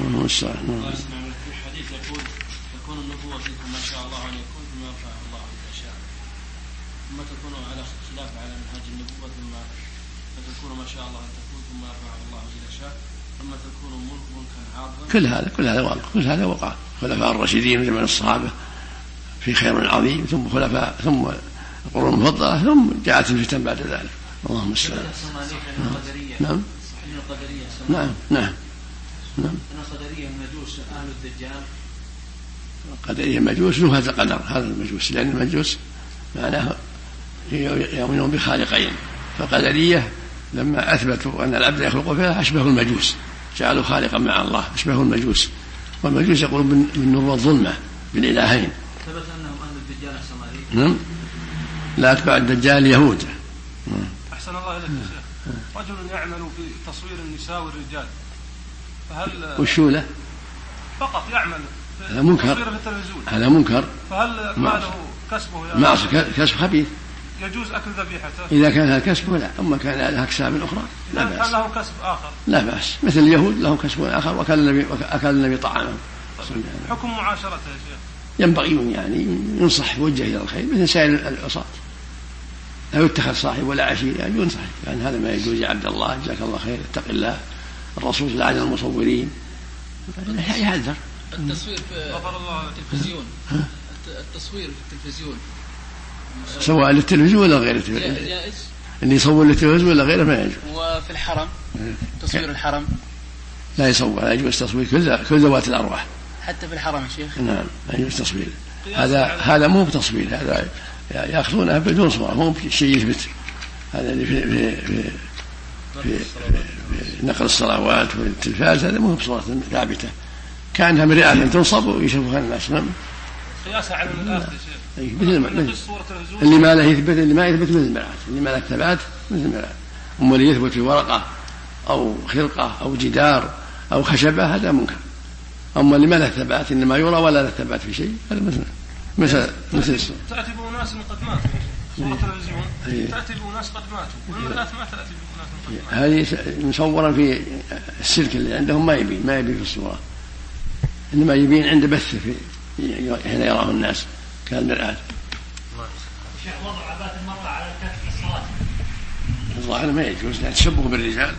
A: في الحديث يقول تكون النبوة فيكم ما شاء الله أن يكون ثم يرفعه الله إذا شاء، ثم تكون على خلاف على منهاج النبوة، ثم تكون ما شاء الله أن تكون ثم يرفعه الله إذا شاء، ثم تكون ملك ملكا عاظما.
B: كل هذا كل هذا واقع، كل هذا وقع. خلفاء الراشدين من زمن الصحابة في خير عظيم، ثم خلفاء، ثم القرون المفضلة، ثم جاءت الفتن بعد ذلك. اللهم استعان. نعم نعم نعم نعم.
H: القدرية المجوس أهل الدجال.
B: القدرية المجوس نهى القدر، هذا المجوس، لأن المجوس معناه يؤمنون بخالقين، فالقدرية لما أثبتوا أن العبد يخلق فيها أشبه المجوس، جعلوا خالقا مع الله، أشبه المجوس. والمجوس يقولون بالنور والظلمة بالإلهين.
H: ثبت أنهم أهل الدجال أحسن الله إليك.
B: نعم. لا أتبع الدجال يهود.
L: أحسن الله إليك يا شيخ. رجل يعمل في تصوير النساء والرجال، فهل
B: وشو له؟
L: فقط يعمل
B: هذا منكر،
L: تصوير في التلفزيون،
B: هذا منكر.
L: فهل ماله كسبه يعني؟
B: معصية، كسب خبيث.
L: يجوز أكل ذبيحته
B: إذا كان هذا كسبه لا، أما كان لها أكساب أخرى لا بأس.
L: كان له كسب آخر
B: لا بأس، مثل اليهود له كسب آخر، وكان النبي أكل النبي طعامه.
L: حكم معاشرته يا شيخ؟
B: ينبغي يعني ينصح وجه إلى الخير مثل سائر العصاة، لا يتخذ صاحب ولا عشير، يعني ينصح يعني هذا ما يجوز يا عبد الله جزاك الله خير، اتق الله، الرسول لعن المصورين، يحذر.
I: التصوير في التلفزيون، التصوير في التلفزيون
B: سواء للتلفزيون ولا غير التلفزيون،
I: جائز.
B: اللي يصور للتلفزيون ولا غيره ما يجوز.
I: وفي الحرم تصوير الحرم
B: لا يصور، لا يجوز تصوير كل كل ذوات الأرواح
I: حتى في الحرم يا شيخ.
B: نعم لا يجوز تصوير. هذا هذا مو بتصوير، هذا يأخذونها بدون صورة، مو شيء يثبت. هذا اللي في في في, في, في نقل الصلوات والتلفاز هذا مو بصورة ثابتة، كأنها مرآة تنصب ويشوفها الناس. نعم.
L: قياسها على المرآة يا شيخ.
B: مثل اللي ما له يثبت، اللي ما يثبت مثل المرآة، اللي ما له ثبات مثل المرآة. أما اللي يثبت في ورقة أو خرقة أو جدار أو خشبة هذا منكر. أما اللي ما له ثبات إنما يرى ولا له ثبات في شيء هذا مثل مثل مثل
L: تأتي بأناس قد ماتوا صورة التلفزيون، تأتي بأناس قد ماتوا، والمرآة ما تأتي بأناس قد ماتوا.
B: هذه مصورا في السلك اللي عندهم، ما يبين ما يبين في الصورة، إنما يبين عند بث في حين يراه الناس كالمرآة.
D: شيخ وضع عباءة المرأة على الكتف في الصلاة
B: الظاهر ما يجوز، لا تشبه بالرجال،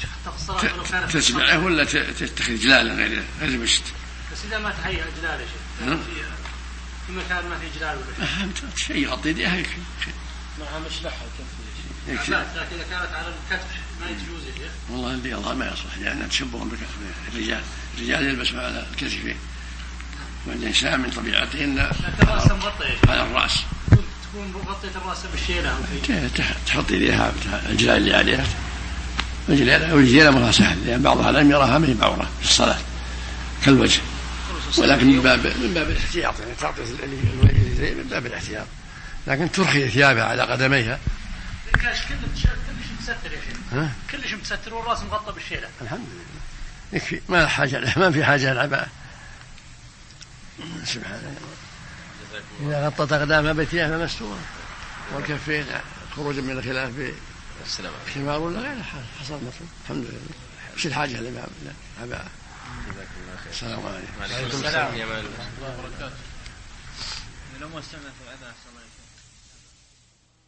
B: تتبعه ولا تتخذ جلالا غير غير المشت.
D: بس إذا ما تهيأ جلال يا شيخ في مكان ما في جلال ولا
B: شيء شيء يغطي يديها هيك
D: معها مشلحة وكف، لكن إذا كانت على الكتف ما يجوز يا شيخ.
B: والله اللي الله ما يصلح لأنها تشبه بالرجال، الرجال يلبسوا على الكتفين والنساء من طبيعتهن على الرأس،
D: تكون غطية الرأس بالشيلة
B: تحط يديها الجلال اللي عليها الجلالة، والجلالة مرها سهل لأن بعضها لم يراها من بعورة في الصلاة كالوجه، ولكن من باب من باب الاحتياط، يعني تعطي الوجه من باب الاحتياط، لكن ترخي ثيابها على قدميها.
D: كلش كلش مستر يا شيخ، كلش مستر والراس مغطى بالشيلة.
B: الحمد لله يكفي، ما حاجة، ما في حاجة العباءة. سبحان الله. إذا غطت أقدامها بثيابها مستورة والكفين خروجا من الخلاف بخمار ولا غير حصل مطلوب. الحمد لله. مش الحاجة للعباءة. السلام عليكم.
H: السلام ورحمة الله وبركاته. لو ما استمع في الأذان